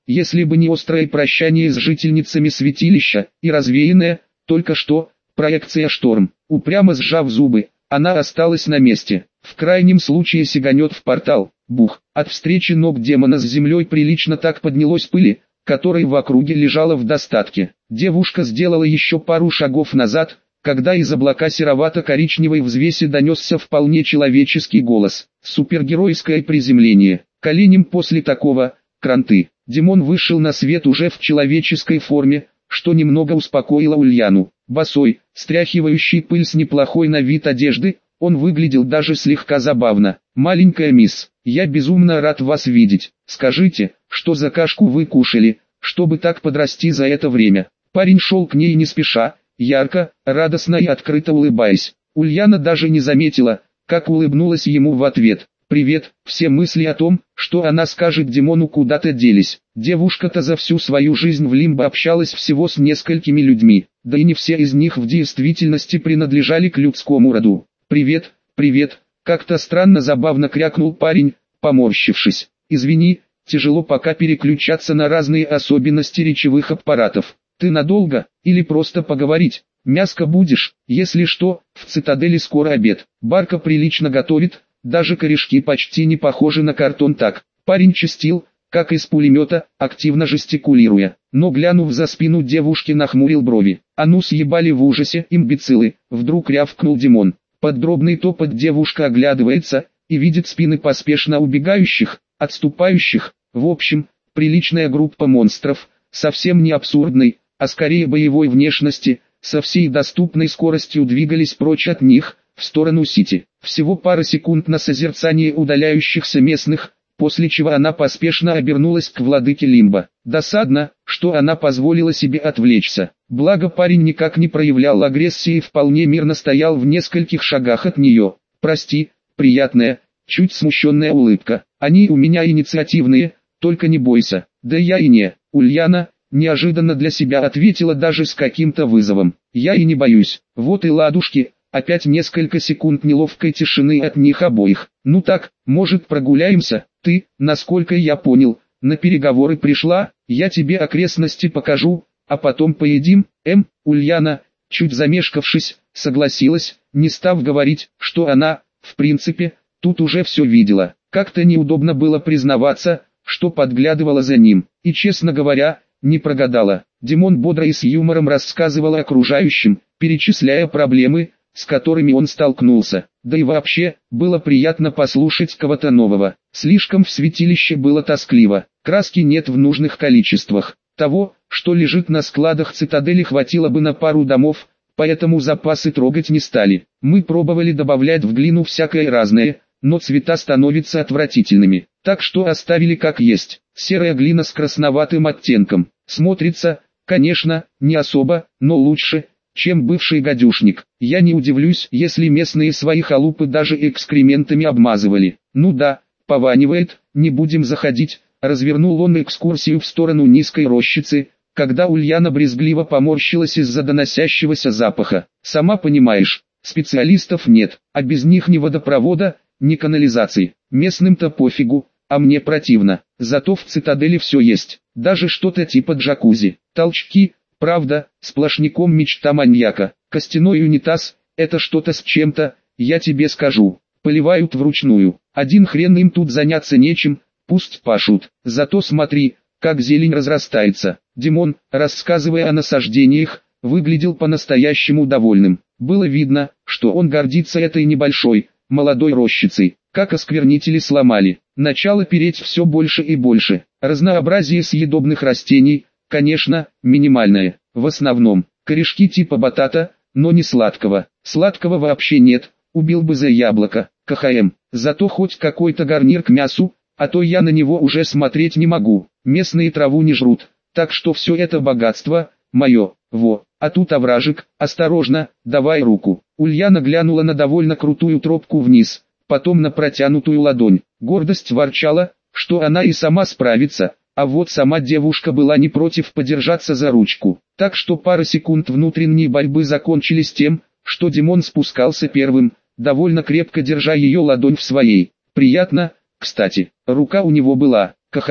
[SPEAKER 1] если бы не острое прощание с жительницами святилища и развеянная, только что, проекция шторм. Упрямо сжав зубы, она осталась на месте. В крайнем случае сиганет в портал. Бух! От встречи ног демона с землей прилично так поднялось пыли, которой в округе лежало в достатке. Девушка сделала еще пару шагов назад, когда из облака серовато-коричневой взвеси донесся вполне человеческий голос. Супергеройское приземление. Коленем после такого, кранты. Димон вышел на свет уже в человеческой форме, что немного успокоило Ульяну. Босой, стряхивающий пыль с неплохой на вид одежды, он выглядел даже слегка забавно. «Маленькая мисс, я безумно рад вас видеть. Скажите, что за кашку вы кушали, чтобы так подрасти за это время?» Парень шел к ней не спеша, ярко, радостно и открыто улыбаясь. Ульяна даже не заметила, как улыбнулась ему в ответ. «Привет». Все мысли о том, что она скажет Димону, куда-то делись. Девушка-то за всю свою жизнь в Лимбо общалась всего с несколькими людьми, да и не все из них в действительности принадлежали к людскому роду. «Привет, привет», как-то странно забавно крякнул парень, поморщившись. «Извини, тяжело пока переключаться на разные особенности речевых аппаратов. Ты надолго, или просто поговорить? Мяско будешь? Если что, в цитадели скоро обед. Барка прилично готовит, даже корешки почти не похожи на картон так». Парень чистил, как из пулемета, активно жестикулируя. Но глянув за спину девушки, нахмурил брови. «А ну съебали в ужасе, имбецилы!» Вдруг рявкнул Димон. Под дробный топот девушка оглядывается и видит спины поспешно убегающих, отступающих. В общем, приличная группа монстров, совсем не абсурдной, а скорее боевой внешности, со всей доступной скоростью двигались прочь от них, в сторону Сити. Всего пара секунд на созерцание удаляющихся местных, после чего она поспешно обернулась к владыке Лимбо. Досадно, что она позволила себе отвлечься. Благо парень никак не проявлял агрессии и вполне мирно стоял в нескольких шагах от нее. «Прости, приятная, чуть смущенная улыбка. Они у меня инициативные, только не бойся». «Да я и не». Ульяна, неожиданно для себя ответила даже с каким-то вызовом. «Я и не боюсь». Вот и ладушки. Опять несколько секунд неловкой тишины от них обоих. «Ну так, может, прогуляемся? Ты, насколько я понял, на переговоры пришла, я тебе окрестности покажу, а потом поедим». Ульяна, чуть замешкавшись, согласилась, не став говорить, что она, в принципе, тут уже все видела. Как-то неудобно было признаваться, что подглядывала за ним, и, честно говоря, не прогадала. Димон бодро и с юмором рассказывал окружающим, перечисляя проблемы, с которыми он столкнулся. Да и вообще, было приятно послушать кого-то нового. Слишком в святилище было тоскливо. Краски нет в нужных количествах. Того, что лежит на складах цитадели, хватило бы на пару домов, поэтому запасы трогать не стали. Мы пробовали добавлять в глину всякое разное, но цвета становятся отвратительными. Так что оставили как есть. Серая глина с красноватым оттенком. Смотрится, конечно, не особо, но лучше, чем бывший гадюшник. Я не удивлюсь, если местные свои халупы даже экскрементами обмазывали. Ну да, пованивает, не будем заходить. Развернул он экскурсию в сторону низкой рощицы, когда Ульяна брезгливо поморщилась из-за доносящегося запаха. Сама понимаешь, специалистов нет, а без них ни водопровода, ни канализации. Местным-то пофигу, а мне противно. Зато в цитадели все есть, даже что-то типа джакузи. Толчки, правда, сплошняком мечта маньяка. Костяной унитаз, это что-то с чем-то, я тебе скажу. Поливают вручную. Один хрен им тут заняться нечем, пусть пашут. Зато смотри, как зелень разрастается. Димон, рассказывая о насаждениях, выглядел по-настоящему довольным. Было видно, что он гордится этой небольшой, молодой рощицей. Как осквернители сломали. Начало переть все больше и больше. Разнообразие съедобных растений, конечно, минимальное. В основном, корешки типа батата, но не сладкого. Сладкого вообще нет, убил бы за яблоко. КХМ. Зато хоть какой-то гарнир к мясу, а то я на него уже смотреть не могу. Местные траву не жрут, так что все это богатство, мое. Во, а тут овражек, осторожно, давай руку. Ульяна глянула на довольно крутую тропку вниз, потом на протянутую ладонь. Гордость ворчала, что она и сама справится, а вот сама девушка была не против подержаться за ручку. Так что пара секунд внутренней борьбы закончились тем, что Димон спускался первым, довольно крепко держа ее ладонь в своей. Приятно, кстати, рука у него была, КХМ.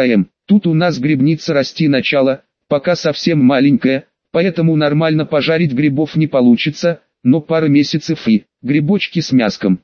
[SPEAKER 1] Тут у нас грибница расти начала, пока совсем маленькая, поэтому нормально пожарить грибов не получится, но пара месяцев и грибочки с мяском.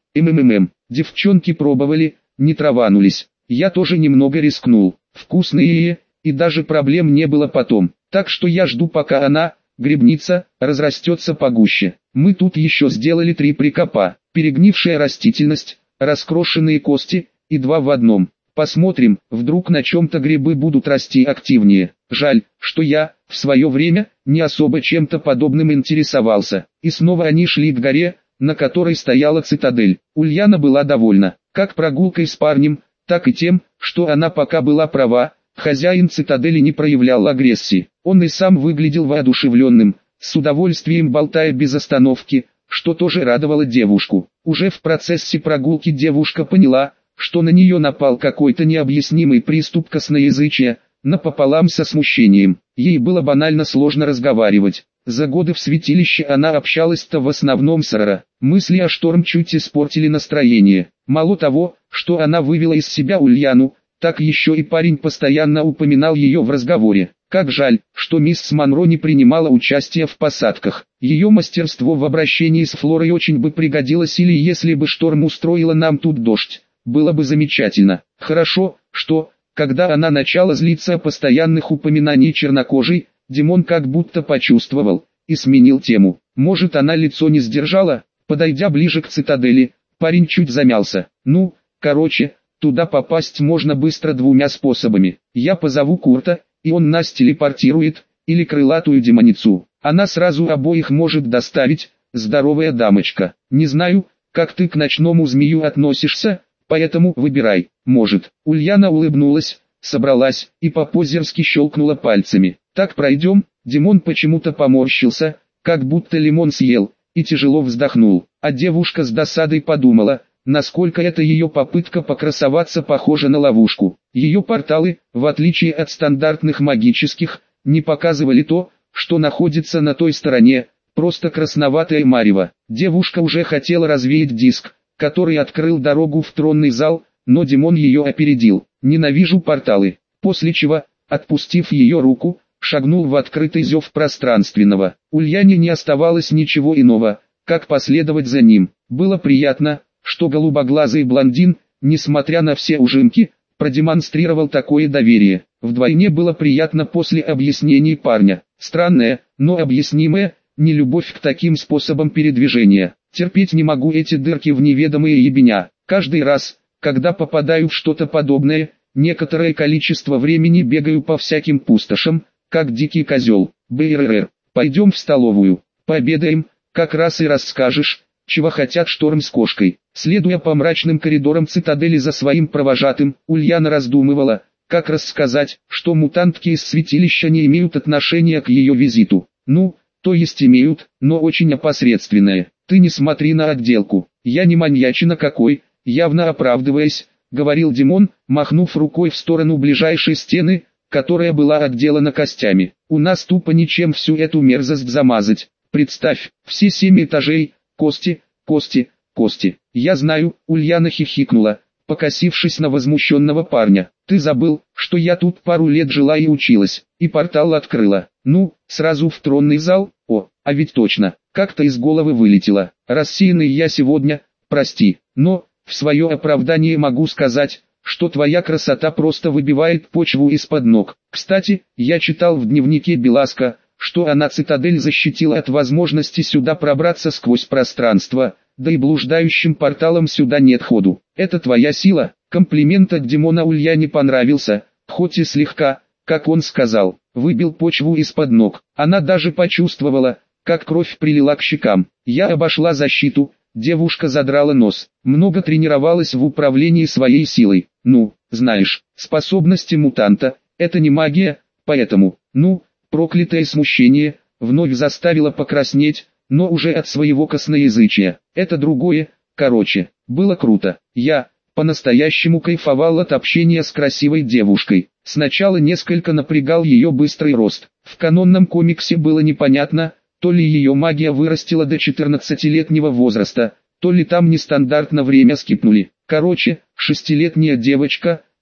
[SPEAKER 1] Девчонки пробовали, не траванулись. Я тоже немного рискнул. Вкусные, и даже проблем не было потом. Так что я жду, пока она, грибница, разрастется погуще. Мы тут еще сделали 3 прикопа. Перегнившая растительность, раскрошенные кости, и 2 в одном. Посмотрим, вдруг на чем-то грибы будут расти активнее. Жаль, что я, в свое время, не особо чем-то подобным интересовался. И снова они шли к горе, на которой стояла цитадель. Ульяна была довольна, как прогулкой с парнем, так и тем, что она пока была права. Хозяин цитадели не проявлял агрессии. Он и сам выглядел воодушевленным, с удовольствием болтая без остановки, что тоже радовало девушку. Уже в процессе прогулки девушка поняла, что на нее напал какой-то необъяснимый приступ косноязычия, напополам со смущением. Ей было банально сложно разговаривать. За годы в святилище она общалась-то в основном с Рара. Мысли о Шторм чуть испортили настроение. Мало того, что она вывела из себя Ульяну, так еще и парень постоянно упоминал ее в разговоре. Как жаль, что мисс Монро не принимала участия в посадках. Ее мастерство в обращении с Флорой очень бы пригодилось, или если бы Шторм устроила нам тут дождь, было бы замечательно. Хорошо, что, когда она начала злиться о постоянных упоминаний чернокожей, Димон как будто почувствовал и сменил тему. Может, она лицо не сдержала? Подойдя ближе к цитадели, парень чуть замялся. Ну, короче, туда попасть можно быстро 2 способами. Я позову Курта, и он нас телепортирует, или крылатую демоницу. Она сразу обоих может доставить, здоровая дамочка. Не знаю, как ты к ночному змею относишься, поэтому выбирай. Может. Ульяна улыбнулась, собралась и по-позерски щелкнула пальцами. Так пройдем. Димон почему-то поморщился, как будто лимон съел, и тяжело вздохнул. А девушка с досадой подумала, насколько эта ее попытка покрасоваться похожа на ловушку. Ее порталы, в отличие от стандартных магических, не показывали то, что находится на той стороне, просто красноватое марево. Девушка уже хотела развеять диск, который открыл дорогу в тронный зал, но Димон ее опередил. «Ненавижу порталы», после чего, отпустив ее руку, шагнул в открытый зев пространственного. Ульяне не оставалось ничего иного, как последовать за ним. Было приятно, что голубоглазый блондин, несмотря на все ужимки, продемонстрировал такое доверие. Вдвойне было приятно после объяснений парня. Странная, но объяснимая, нелюбовь к таким способам передвижения. Терпеть не могу эти дырки в неведомые ебеня. Каждый раз, когда попадаю в что-то подобное, некоторое количество времени бегаю по всяким пустошам, как дикий козел. БРР. Пойдем в столовую, пообедаем, как раз и расскажешь, чего хотят Шторм с кошкой. Следуя по мрачным коридорам цитадели за своим провожатым, Ульяна раздумывала, как рассказать, что мутантки из святилища не имеют отношения к ее визиту. Ну, то есть имеют, но очень опосредственное. Ты не смотри на отделку, я не маньячина какой, явно оправдываясь, говорил Димон, махнув рукой в сторону ближайшей стены, которая была отделана костями. У нас тупо ничем всю эту мерзость замазать. Представь, все 7 этажей, кости, кости, кости. Я знаю, Ульяна хихикнула, покосившись на возмущенного парня. Ты забыл, что я тут пару лет жила и училась, и портал открыла. Ну, сразу в тронный зал? О, а ведь точно, как-то из головы вылетело. Рассеянный я сегодня, прости, но, в свое оправдание могу сказать, что твоя красота просто выбивает почву из-под ног. Кстати, я читал в дневнике Беласка, что она цитадель защитила от возможности сюда пробраться сквозь пространство, да и блуждающим порталом сюда нет ходу. Это твоя сила? Комплимент от Димона Ульяне понравился, хоть и слегка, как он сказал, выбил почву из-под ног. Она даже почувствовала, как кровь прилила к щекам. Я обошла защиту. Девушка задрала нос. Много тренировалась в управлении своей силой. Ну, знаешь, способности мутанта – это не магия, поэтому, проклятое смущение, вновь заставило покраснеть, но уже от своего косноязычия. Это другое, короче, было круто. Я, по-настоящему кайфовал от общения с красивой девушкой. Сначала несколько напрягал ее быстрый рост. В канонном комиксе было непонятно, то ли ее магия вырастила до 14-летнего возраста, то ли там нестандартно время скипнули. Короче, 6-летняя девочка,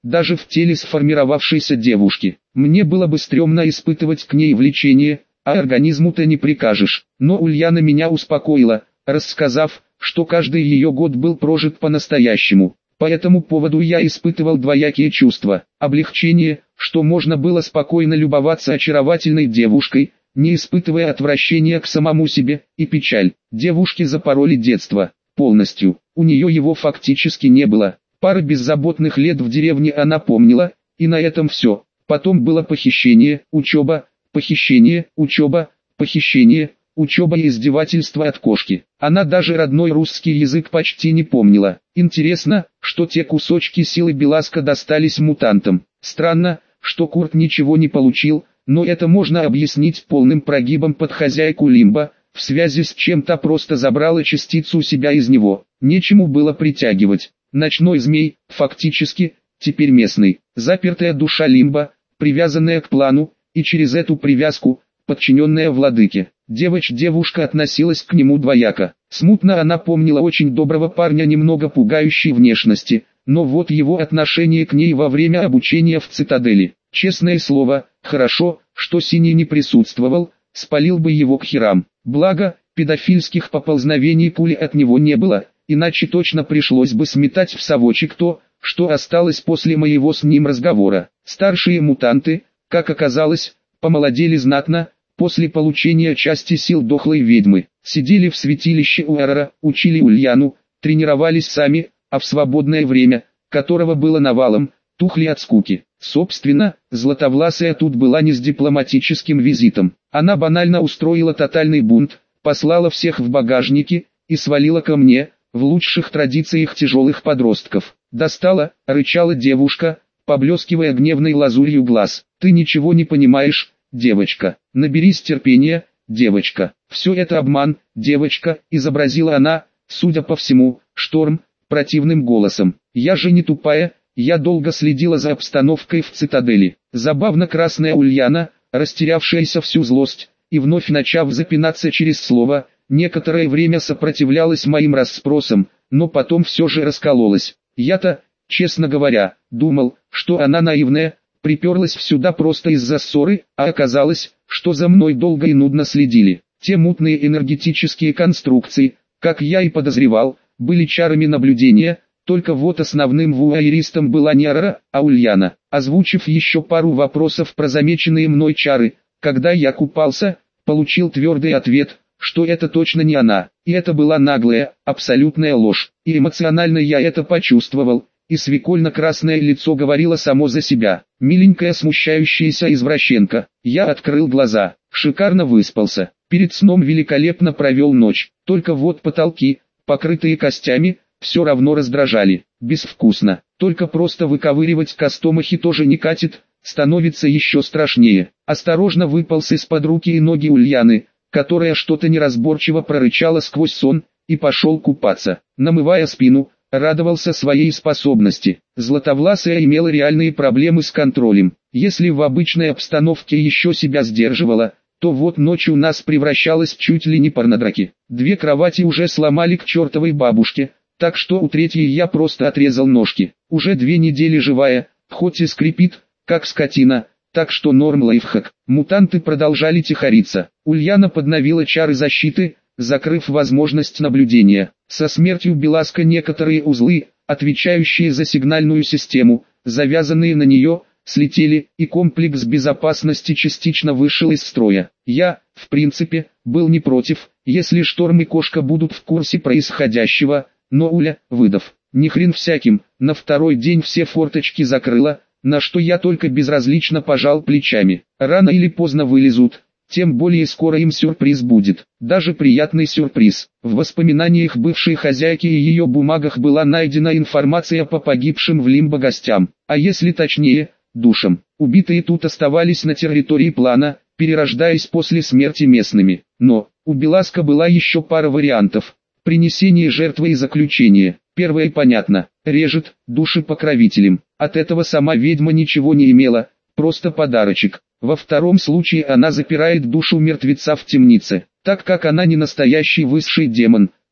[SPEAKER 1] даже в теле сформировавшейся девушки. Мне было бы стрёмно испытывать к ней влечение, а организму-то не прикажешь. Но Ульяна меня успокоила, рассказав, что каждый ее год был прожит по-настоящему. По этому поводу я испытывал двоякие чувства. Облегчение, что можно было спокойно любоваться очаровательной девушкой, не испытывая отвращения к самому себе, и печаль. Девушки запороли детство. Полностью. У нее его фактически не было. Пара беззаботных лет в деревне она помнила, и на этом все. Потом было похищение, учеба, похищение, учеба, похищение, учеба и издевательство от кошки. Она даже родной русский язык почти не помнила. Интересно, что те кусочки силы Беласка достались мутантам. Странно, что Курт ничего не получил, но это можно объяснить полным прогибом под хозяйку Лимба, в связи с чем та просто забрала частицу себя из него. Нечему было притягивать. Ночной змей, фактически, теперь местный. Запертая душа Лимба, привязанная к плану, и через эту привязку, подчиненная владыке. Девушка относилась к нему двояко. Смутно она помнила очень доброго парня немного пугающей внешности, но вот его отношение к ней во время обучения в цитадели. Честное слово, хорошо, что Синий не присутствовал, спалил бы его к херам. Благо, педофильских поползновений пули от него не было, иначе точно пришлось бы сметать в совочек то, что осталось после моего с ним разговора. Старшие мутанты, как оказалось, помолодели знатно, после получения части сил дохлой ведьмы. Сидели в святилище Уэрра, учили Ульяну, тренировались сами, а в свободное время, которого было навалом, тухли от скуки. Собственно, Златовласая тут была не с дипломатическим визитом. Она банально устроила тотальный бунт, послала всех в багажники и свалила ко мне, в лучших традициях тяжелых подростков. Достала, рычала девушка, поблескивая гневной лазурью глаз. Ты ничего не понимаешь, девочка. Наберись терпения, девочка. Все это обман, девочка, изобразила она, судя по всему, Шторм, противным голосом. Я же не тупая, я долго следила за обстановкой в цитадели. Забавно красная Ульяна, растерявшаяся всю злость, и вновь начав запинаться через слово, некоторое время сопротивлялась моим расспросам, но потом все же раскололась. Я-то, честно говоря, думал, что она наивная, приперлась сюда просто из-за ссоры, а оказалось, что за мной долго и нудно следили. Те мутные энергетические конструкции, как я и подозревал, были чарами наблюдения, только вот основным вуайеристом была не Арара, а Ульяна. Озвучив еще пару вопросов про замеченные мной чары, когда я купался, получил твердый ответ, что это точно не она. И это была наглая, абсолютная ложь. И эмоционально я это почувствовал, и свекольно-красное лицо говорило само за себя. Миленькая смущающаяся извращенка. Я открыл глаза, шикарно выспался. Перед сном великолепно провел ночь. Только вот потолки, покрытые костями, все равно раздражали. Безвкусно. Только просто выковыривать костомахи тоже не катит, становится еще страшнее. Осторожно выполз из-под руки и ноги Ульяны, которая что-то неразборчиво прорычала сквозь сон, и пошел купаться. Намывая спину, радовался своей способности. Златовласая имела реальные проблемы с контролем. Если в обычной обстановке еще себя сдерживала, то вот ночью у нас превращалась чуть ли не порнодраки. 2 кровати уже сломали к чертовой бабушке, так что у третьей я просто отрезал ножки. Уже 2 недели живая, хоть и скрипит, как скотина, так что норм лайфхак. Мутанты продолжали тихориться. Ульяна подновила чары защиты, закрыв возможность наблюдения. Со смертью Беласка некоторые узлы, отвечающие за сигнальную систему, завязанные на нее, слетели, и комплекс безопасности частично вышел из строя. Я, в принципе, был не против, если Шторм и Кошка будут в курсе происходящего, но Уля, выдав, ни хрен всяким, на второй день все форточки закрыла, на что я только безразлично пожал плечами. Рано или поздно вылезут, тем более скоро им сюрприз будет. Даже приятный сюрприз. В воспоминаниях бывшей хозяйки и ее бумагах была найдена информация по погибшим в Лимбо гостям, а если точнее, душам. Убитые тут оставались на территории плана, перерождаясь после смерти местными. Но, у Беласка была еще пара вариантов. Принесение жертвы и заключение. Первое понятно, режет души покровителям. От этого сама ведьма ничего не имела, просто подарочек. Во втором случае она запирает душу мертвеца в темнице. Так как она не настоящий высший демон,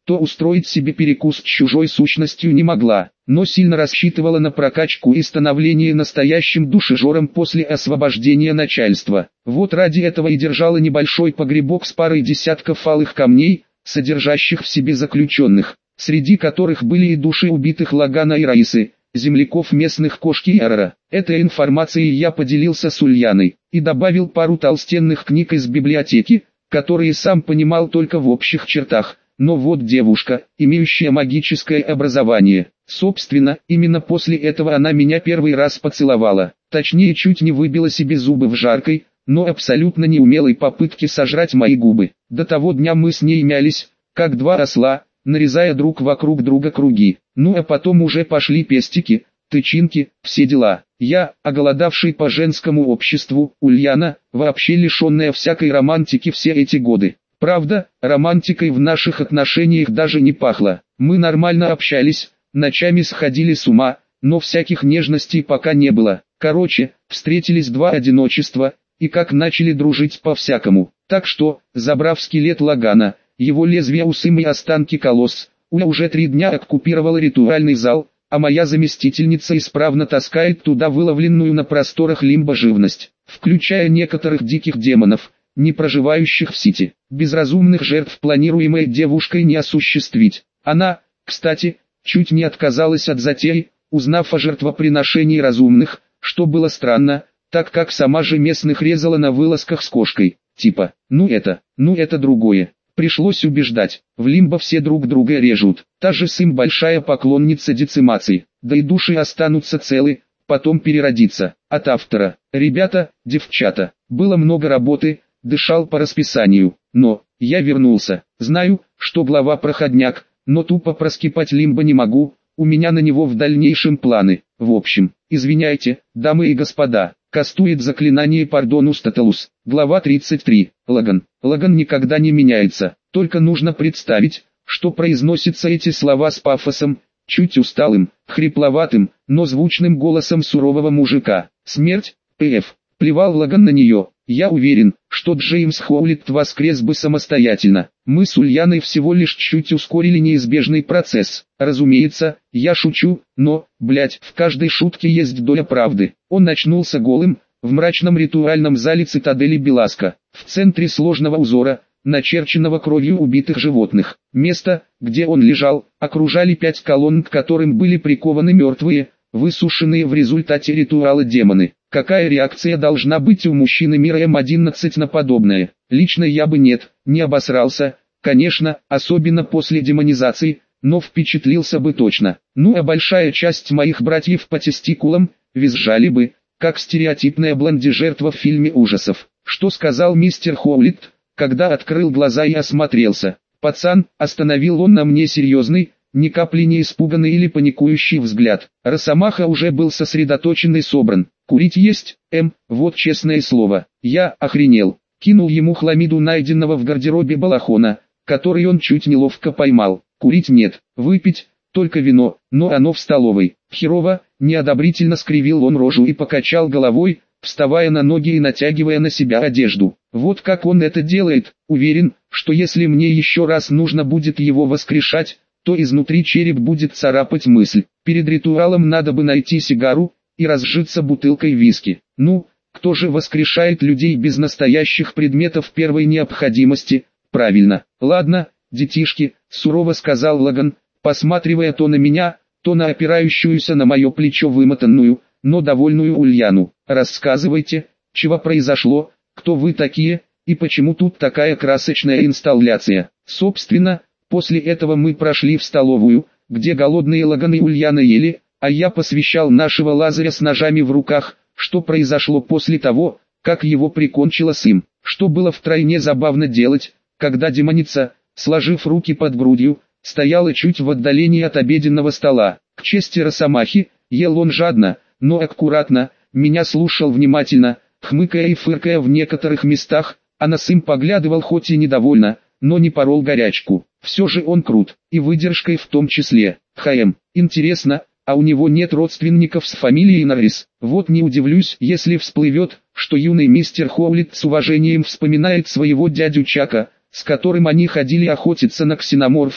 [SPEAKER 1] то устроить себе перекус с чужой сущностью не могла, но сильно рассчитывала на прокачку и становление настоящим душежором после освобождения начальства. Вот ради этого и держала небольшой погребок с парой десятков алых камней, содержащих в себе заключенных, среди которых были и души убитых Лагана и Раисы, земляков местных Кошки и Арара. Этой информацией я поделился с Ульяной и добавил пару толстенных книг из библиотеки, которые сам понимал только в общих чертах. Но вот девушка, имеющая магическое образование. Собственно, именно после этого она меня первый раз поцеловала. Точнее, чуть не выбила себе зубы в жаркой, но абсолютно неумелой попытке сожрать мои губы. До того дня мы с ней мялись, как два осла, нарезая друг вокруг друга круги. Ну а потом уже пошли пестики, тычинки, все дела. Я, оголодавший по женскому обществу, Ульяна, вообще лишенная всякой романтики все эти годы. Правда, романтикой в наших отношениях даже не пахло. Мы нормально общались, ночами сходили с ума, но всяких нежностей пока не было. Короче, встретились два одиночества, и как начали дружить по-всякому. Так что, забрав скелет Лагана, его лезвие, усым и останки колосс, Уля уже 3 дня оккупировала ритуальный зал, а моя заместительница исправно таскает туда выловленную на просторах Лимба живность, включая некоторых диких демонов, не проживающих в Сити. Безразумных жертв планируемой девушкой не осуществить. Она, кстати, чуть не отказалась от затеи, узнав о жертвоприношении разумных, что было странно, так как сама же местных резала на вылазках с кошкой. Типа, ну это другое. Пришлось убеждать, в Лимбо все друг друга режут. Та же Сым большая поклонница децимации, да и души останутся целы, потом переродиться. От автора. Ребята, девчата, было много работы, дышал по расписанию, но я вернулся. Знаю, что глава проходняк, но тупо проскипать Лимбо не могу, у меня на него в дальнейшем планы. В общем, извиняйте, дамы и господа, кастует заклинание Пардонус Тоталус. Глава 33. Лаган. Лаган никогда не меняется, только нужно представить, что произносятся эти слова с пафосом, чуть усталым, хрипловатым, но звучным голосом сурового мужика. Смерть, П.Ф. Плевал Лаган на нее. Я уверен, что Джеймс Хоулитт воскрес бы самостоятельно. Мы с Ульяной всего лишь чуть ускорили неизбежный процесс. Разумеется, я шучу, но, блять, в каждой шутке есть доля правды. Он очнулся голым, в мрачном ритуальном зале цитадели Беласка, в центре сложного узора, начерченного кровью убитых животных. Место, где он лежал, окружали 5 колонн, к которым были прикованы мертвые, высушенные в результате ритуала демоны. Какая реакция должна быть у мужчины мира М11 на подобное? Лично я бы не обосрался, конечно, особенно после демонизации, но впечатлился бы точно. Ну а большая часть моих братьев по тестикулам, визжали бы, как стереотипная блонди-жертва в фильме ужасов. Что сказал мистер Хоулитт, когда открыл глаза и осмотрелся? Пацан, остановил он на мне серьезный, ни капли не испуганный или паникующий взгляд. Росомаха уже был сосредоточен и собран. «Курить есть, вот честное слово». Я охренел. Кинул ему хламиду найденного в гардеробе балахона, который он чуть неловко поймал. «Курить нет, выпить, только вино, но оно в столовой». Херово, неодобрительно скривил он рожу и покачал головой, вставая на ноги и натягивая на себя одежду. Вот как он это делает, уверен, что если мне еще раз нужно будет его воскрешать, то изнутри череп будет царапать мысль. Перед ритуалом надо бы найти сигару и разжиться бутылкой виски. Ну, кто же воскрешает людей без настоящих предметов первой необходимости? Правильно. Ладно, детишки, сурово сказал Лаган, посматривая то на меня, то на опирающуюся на мое плечо вымотанную, но довольную Ульяну. Рассказывайте, чего произошло, кто вы такие, и почему тут такая красочная инсталляция. Собственно, после этого мы прошли в столовую, где голодные Лаган и Ульяна ели, а я посвящал нашего Лазаря с ножами в руках, что произошло после того, как его прикончила Сым. Что было втройне забавно делать, когда демоница, сложив руки под грудью, стояла чуть в отдалении от обеденного стола. К чести Росомахи, ел он жадно, но аккуратно, меня слушал внимательно, хмыкая и фыркая в некоторых местах, а на Сым поглядывал хоть и недовольно, но не порол горячку. Все же он крут, и выдержкой в том числе. Интересно, а у него нет родственников с фамилией Норрис? Вот не удивлюсь, если всплывет, что юный мистер Хоулитт с уважением вспоминает своего дядю Чака, с которым они ходили охотиться на ксеноморфов,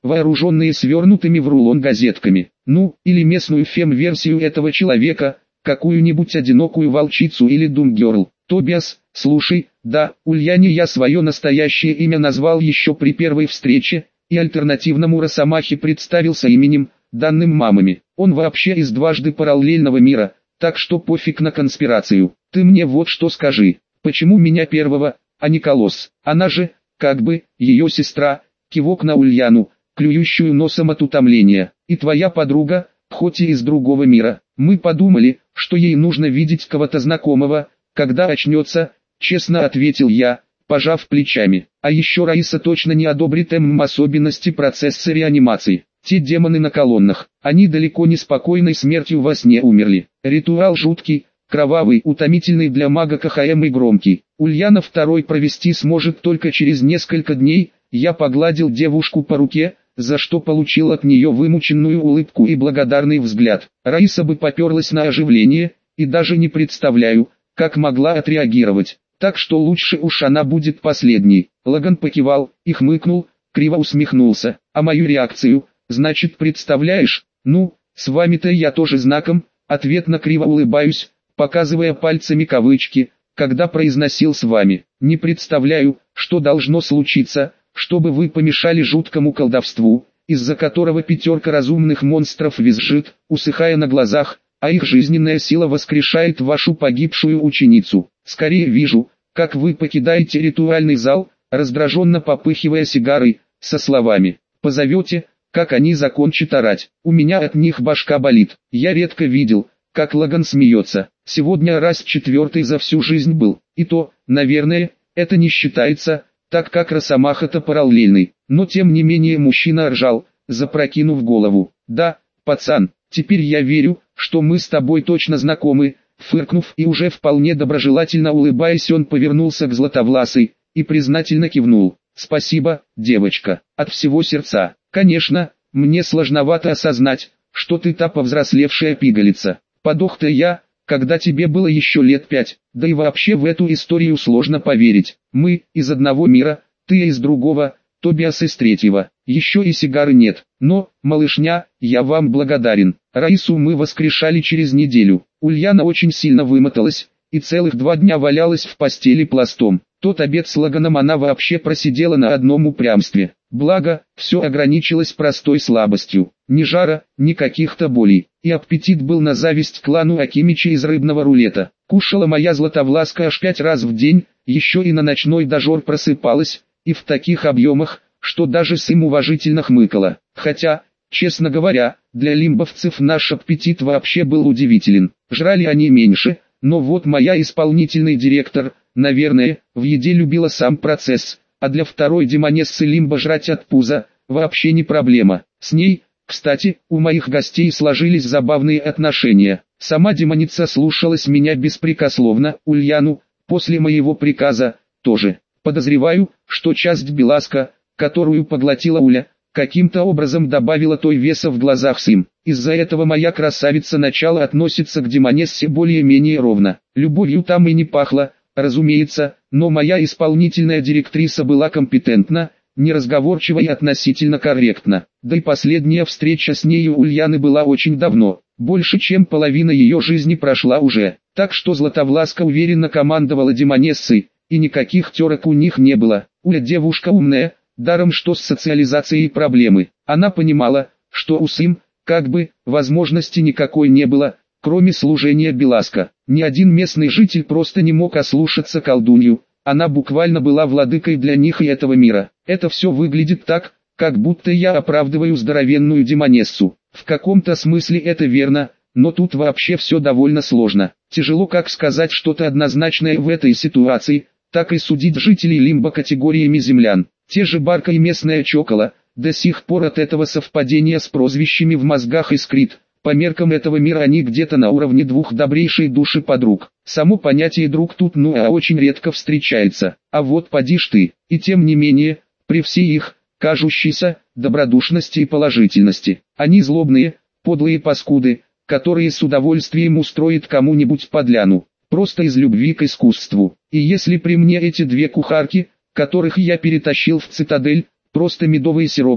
[SPEAKER 1] вооруженные свернутыми в рулон газетками. Ну, или местную фем-версию этого человека, какую-нибудь одинокую волчицу или думгерл. Тобиас, слушай, да, Ульяне я свое настоящее имя назвал еще при первой встрече, и альтернативному Росомахе представился именем, данным мамами. Он вообще из дважды параллельного мира, так что пофиг на конспирацию. Ты мне вот что скажи, почему меня первого, а не Колосс? Она же, как бы, ее сестра, кивок на Ульяну, клюющую носом от утомления, и твоя подруга, хоть и из другого мира. Мы подумали, что ей нужно видеть кого-то знакомого, когда очнется, честно ответил я, пожав плечами. А еще Раиса точно не одобрит особенности процесса реанимации. Те демоны на колоннах, они далеко не спокойной смертью во сне умерли. Ритуал жуткий, кровавый, утомительный для мага КХМ и громкий. Ульяна второй провести сможет только через несколько дней. Я погладил девушку по руке, за что получил от нее вымученную улыбку и благодарный взгляд. Раиса бы поперлась на оживление, и даже не представляю, как могла отреагировать. Так что лучше уж она будет последней. Лаган покивал и хмыкнул, криво усмехнулся. А мою реакцию, значит, представляешь? Ну, с вами-то я тоже знаком, ответно криво улыбаюсь, показывая пальцами кавычки, когда произносил с вами. Не представляю, что должно случиться, чтобы вы помешали жуткому колдовству, из-за которого пятерка разумных монстров визжит, усыхая на глазах, а их жизненная сила воскрешает вашу погибшую ученицу. Скорее вижу, как вы покидаете ритуальный зал, раздраженно попыхивая сигарой, со словами «позовете», как они закончат орать. У меня от них башка болит. Я редко видел, как Лаган смеется. Сегодня раз четвертый за всю жизнь был. И то, наверное, это не считается, так как Росомаха-то параллельный. Но тем не менее мужчина ржал, запрокинув голову. Да, пацан, теперь я верю, что мы с тобой точно знакомы. Фыркнув и уже вполне доброжелательно улыбаясь, он повернулся к Златовласой и признательно кивнул. «Спасибо, девочка, от всего сердца. Конечно, мне сложновато осознать, что ты та повзрослевшая пигалица. Подох-то я, когда тебе было еще лет 5, да и вообще в эту историю сложно поверить. Мы из одного мира, ты из другого, Тобиас из третьего. Еще и сигары нет. Но, малышня, я вам благодарен. Раису мы воскрешали через неделю. Ульяна очень сильно вымоталась, и целых 2 дня валялась в постели пластом. Тот обед с Лаганом она вообще просидела на одном упрямстве. Благо, все ограничилось простой слабостью. Ни жара, ни каких-то болей. И аппетит был на зависть клану Акимича из рыбного рулета. Кушала моя Златовласка аж 5 раз в день, еще и на ночной дожор просыпалась, и в таких объемах, что даже сын уважительно хмыкала. Хотя, честно говоря, для лимбовцев наш аппетит вообще был удивителен. Жрали они меньше, но вот моя исполнительный директор, наверное, в еде любила сам процесс, а для второй демонессы лимба жрать от пуза вообще не проблема. С ней, кстати, у моих гостей сложились забавные отношения. Сама демоница слушалась меня беспрекословно, Ульяну, после моего приказа, тоже. Подозреваю, что часть беласка, которую поглотила Уля, каким-то образом добавила той веса в глазах Сим. Из-за этого моя красавица начала относится к демонессе более-менее ровно. Любовью там и не пахло, разумеется, но моя исполнительная директриса была компетентна, неразговорчива и относительно корректна. Да и последняя встреча с нею Ульяны была очень давно, больше чем половина ее жизни прошла уже. Так что Златовласка уверенно командовала демонессой, и никаких терок у них не было. Уля девушка умная, даром что с социализацией проблемы. Она понимала, что у Сим, как бы, возможности никакой не было, кроме служения Беласка. Ни один местный житель просто не мог ослушаться колдунью, она буквально была владыкой для них и этого мира. Это все выглядит так, как будто я оправдываю здоровенную демонессу. В каком-то смысле это верно, но тут вообще все довольно сложно. Тяжело как сказать что-то однозначное в этой ситуации, так и судить жителей Лимба категориями землян. Те же Барка и местная Чокола, до сих пор от этого совпадения с прозвищами в мозгах искрит. По меркам этого мира они где-то на уровне двух добрейшей души подруг. Само понятие друг тут очень редко встречается. А вот поди ж ты. И тем не менее, при всей их, кажущейся, добродушности и положительности, они злобные, подлые паскуды, которые с удовольствием устроят кому-нибудь подляну. Просто из любви к искусству. И если при мне эти 2 кухарки, которых я перетащил в цитадель, просто медовый сиропчик,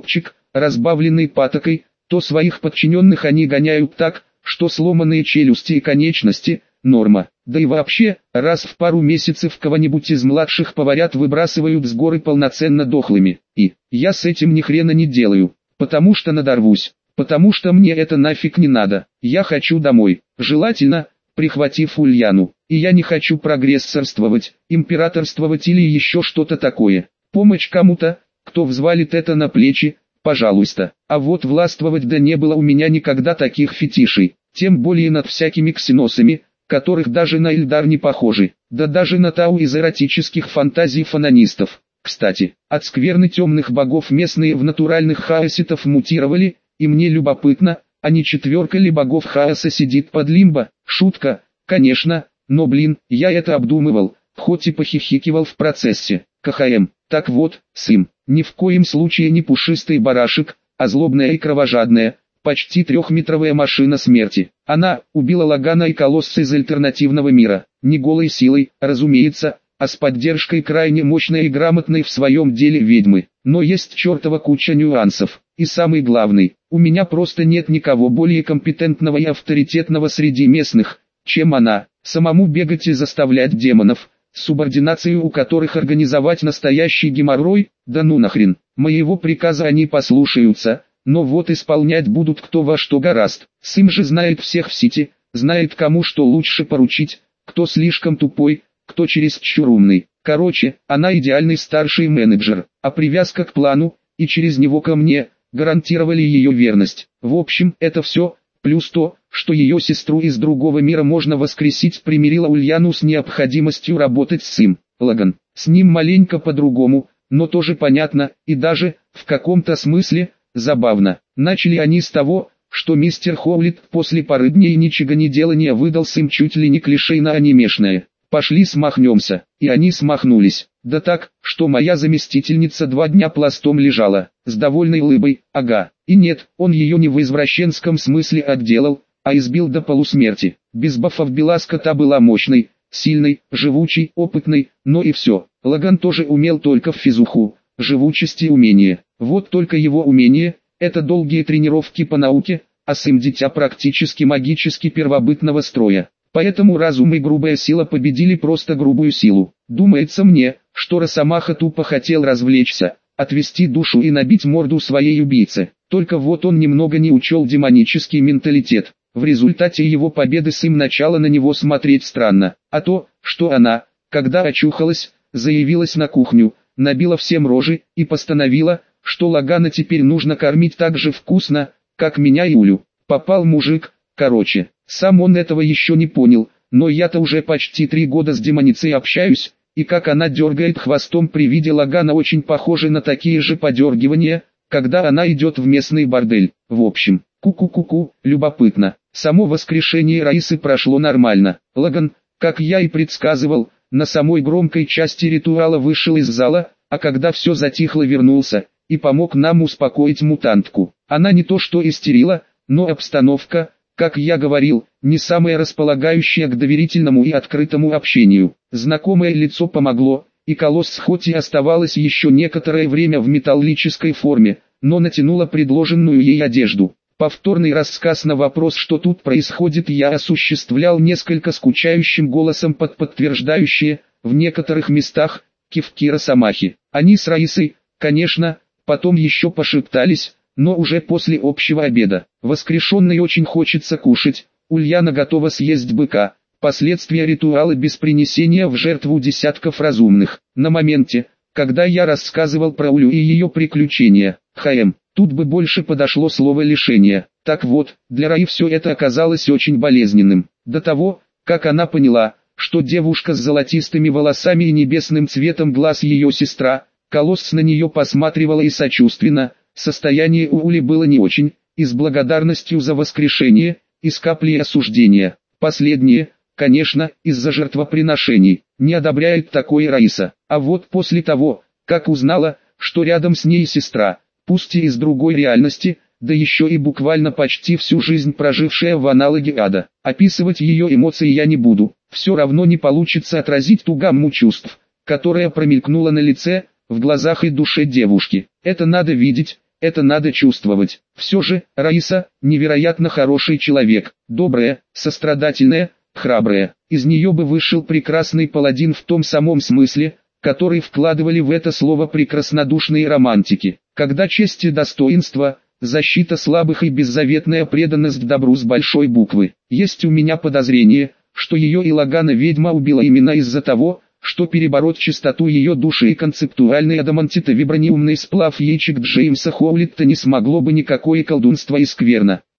[SPEAKER 1] разбавленный патокой, то своих подчиненных они гоняют так, что сломанные челюсти и конечности – норма. Да и вообще, раз в пару месяцев кого-нибудь из младших поварят выбрасывают с горы полноценно дохлыми. И я с этим ни хрена не делаю, потому что надорвусь, потому что мне это нафиг не надо. Я хочу домой, желательно, прихватив Ульяну. И я не хочу прогрессорствовать, императорствовать или еще что-то такое. Помощь кому-то, кто взвалит это на плечи, пожалуйста. А вот властвовать да не было у меня никогда таких фетишей, тем более над всякими ксеносами, которых даже на Эльдар не похожи, да даже на Тау из эротических фантазий фанонистов. Кстати, от скверны темных богов местные в натуральных хаоситов мутировали, и мне любопытно, а не четверка ли богов хаоса сидит под лимбо? Шутка, конечно, но блин, я это обдумывал, хоть и похихикивал в процессе. КХМ, так вот, Сым, ни в коем случае не пушистый барашек, а злобная и кровожадная, почти трехметровая машина смерти. Она убила Лагана и Колосса из альтернативного мира, не голой силой, разумеется, а с поддержкой крайне мощной и грамотной в своем деле ведьмы. Но есть чертова куча нюансов, и самый главный, у меня просто нет никого более компетентного и авторитетного среди местных, чем она. Самому бегать и заставлять демонов, субординацию у которых организовать настоящий геморрой, да ну нахрен, моего приказа они послушаются, но вот исполнять будут кто во что горазд. Сым же знает всех в сети, знает кому что лучше поручить, кто слишком тупой, кто чересчур умный. Короче, она идеальный старший менеджер, а привязка к плану, и через него ко мне, гарантировали ее верность. В общем, это все, плюс то, что ее сестру из другого мира можно воскресить, примирила Ульяну с необходимостью работать с Сым. Лаган, с ним маленько по-другому, но тоже понятно, и даже, в каком-то смысле, забавно. Начали они с того, что мистер Хоулит после пары дней ничего не делания выдал Сым чуть ли не клишейно-анимешное. Пошли смахнемся, и они смахнулись. Да так, что моя заместительница 2 дня пластом лежала, с довольной улыбой, ага. И нет, он ее не в извращенском смысле отделал, а избил до полусмерти. Без бафов Беласка та была мощной, сильной, живучей, опытной, но и все. Лаган тоже умел только в физуху, живучести и умения. Вот только его умение – это долгие тренировки по науке, а Сым дитя практически магически первобытного строя. Поэтому разум и грубая сила победили просто грубую силу. Думается мне, что Росомаха тупо хотел развлечься, отвести душу и набить морду своей убийце. Только вот он немного не учел демонический менталитет. В результате его победы Сым начала на него смотреть странно. А то, что она, когда очухалась, заявилась на кухню, набила всем рожи и постановила, что Лагана теперь нужно кормить так же вкусно, как меня и Улю. Попал мужик, короче. Сам он этого еще не понял, но я-то уже почти 3 года с демоницей общаюсь, и как она дергает хвостом при виде Лагана очень похоже на такие же подергивания, когда она идет в местный бордель. В общем, ку-ку-ку-ку, любопытно. Само воскрешение Раисы прошло нормально. Лаган, как я и предсказывал, на самой громкой части ритуала вышел из зала, а когда все затихло вернулся, и помог нам успокоить мутантку. Она не то что истерила, но обстановка, как я говорил, не самая располагающая к доверительному и открытому общению. Знакомое лицо помогло, и Колосс хоть и оставалась еще некоторое время в металлической форме, но натянула предложенную ей одежду. Повторный рассказ на вопрос, что тут происходит, я осуществлял несколько скучающим голосом под подтверждающие, в некоторых местах, кивки Росомахи. Они с Раисой, конечно, потом еще пошептались, но уже после общего обеда. Воскрешенной очень хочется кушать, Ульяна готова съесть быка, последствия ритуала без принесения в жертву десятков разумных. На моменте, когда я рассказывал про Улю и ее приключения, тут бы больше подошло слово лишение. Так вот, для Раи все это оказалось очень болезненным. До того, как она поняла, что девушка с золотистыми волосами и небесным цветом глаз ее сестра, Колосс на нее посматривала и сочувственно. Состояние у Ули было не очень, и с благодарностью за воскрешение, и с каплей осуждения. Последнее, конечно, из-за жертвоприношений, не одобряет такое Раиса. А вот после того, как узнала, что рядом с ней сестра, пусть и из другой реальности, да еще и буквально почти всю жизнь прожившая в аналоге ада. Описывать ее эмоции я не буду, все равно не получится отразить ту гамму чувств, которая промелькнула на лице, в глазах и душе девушки. Это надо видеть, это надо чувствовать. Все же, Раиса, невероятно хороший человек, добрая, сострадательная, храбрая. Из нее бы вышел прекрасный паладин в том самом смысле, который вкладывали в это слово прекраснодушные романтики. Когда честь и достоинство, защита слабых и беззаветная преданность добру с большой буквы. Есть у меня подозрение, что ее Илагана ведьма убила именно из-за того, что перебороть чистоту ее души и концептуальный адамантитовибраниумный сплав яичек Джеймса Хоулитта не смогло бы никакое колдунство и скверно.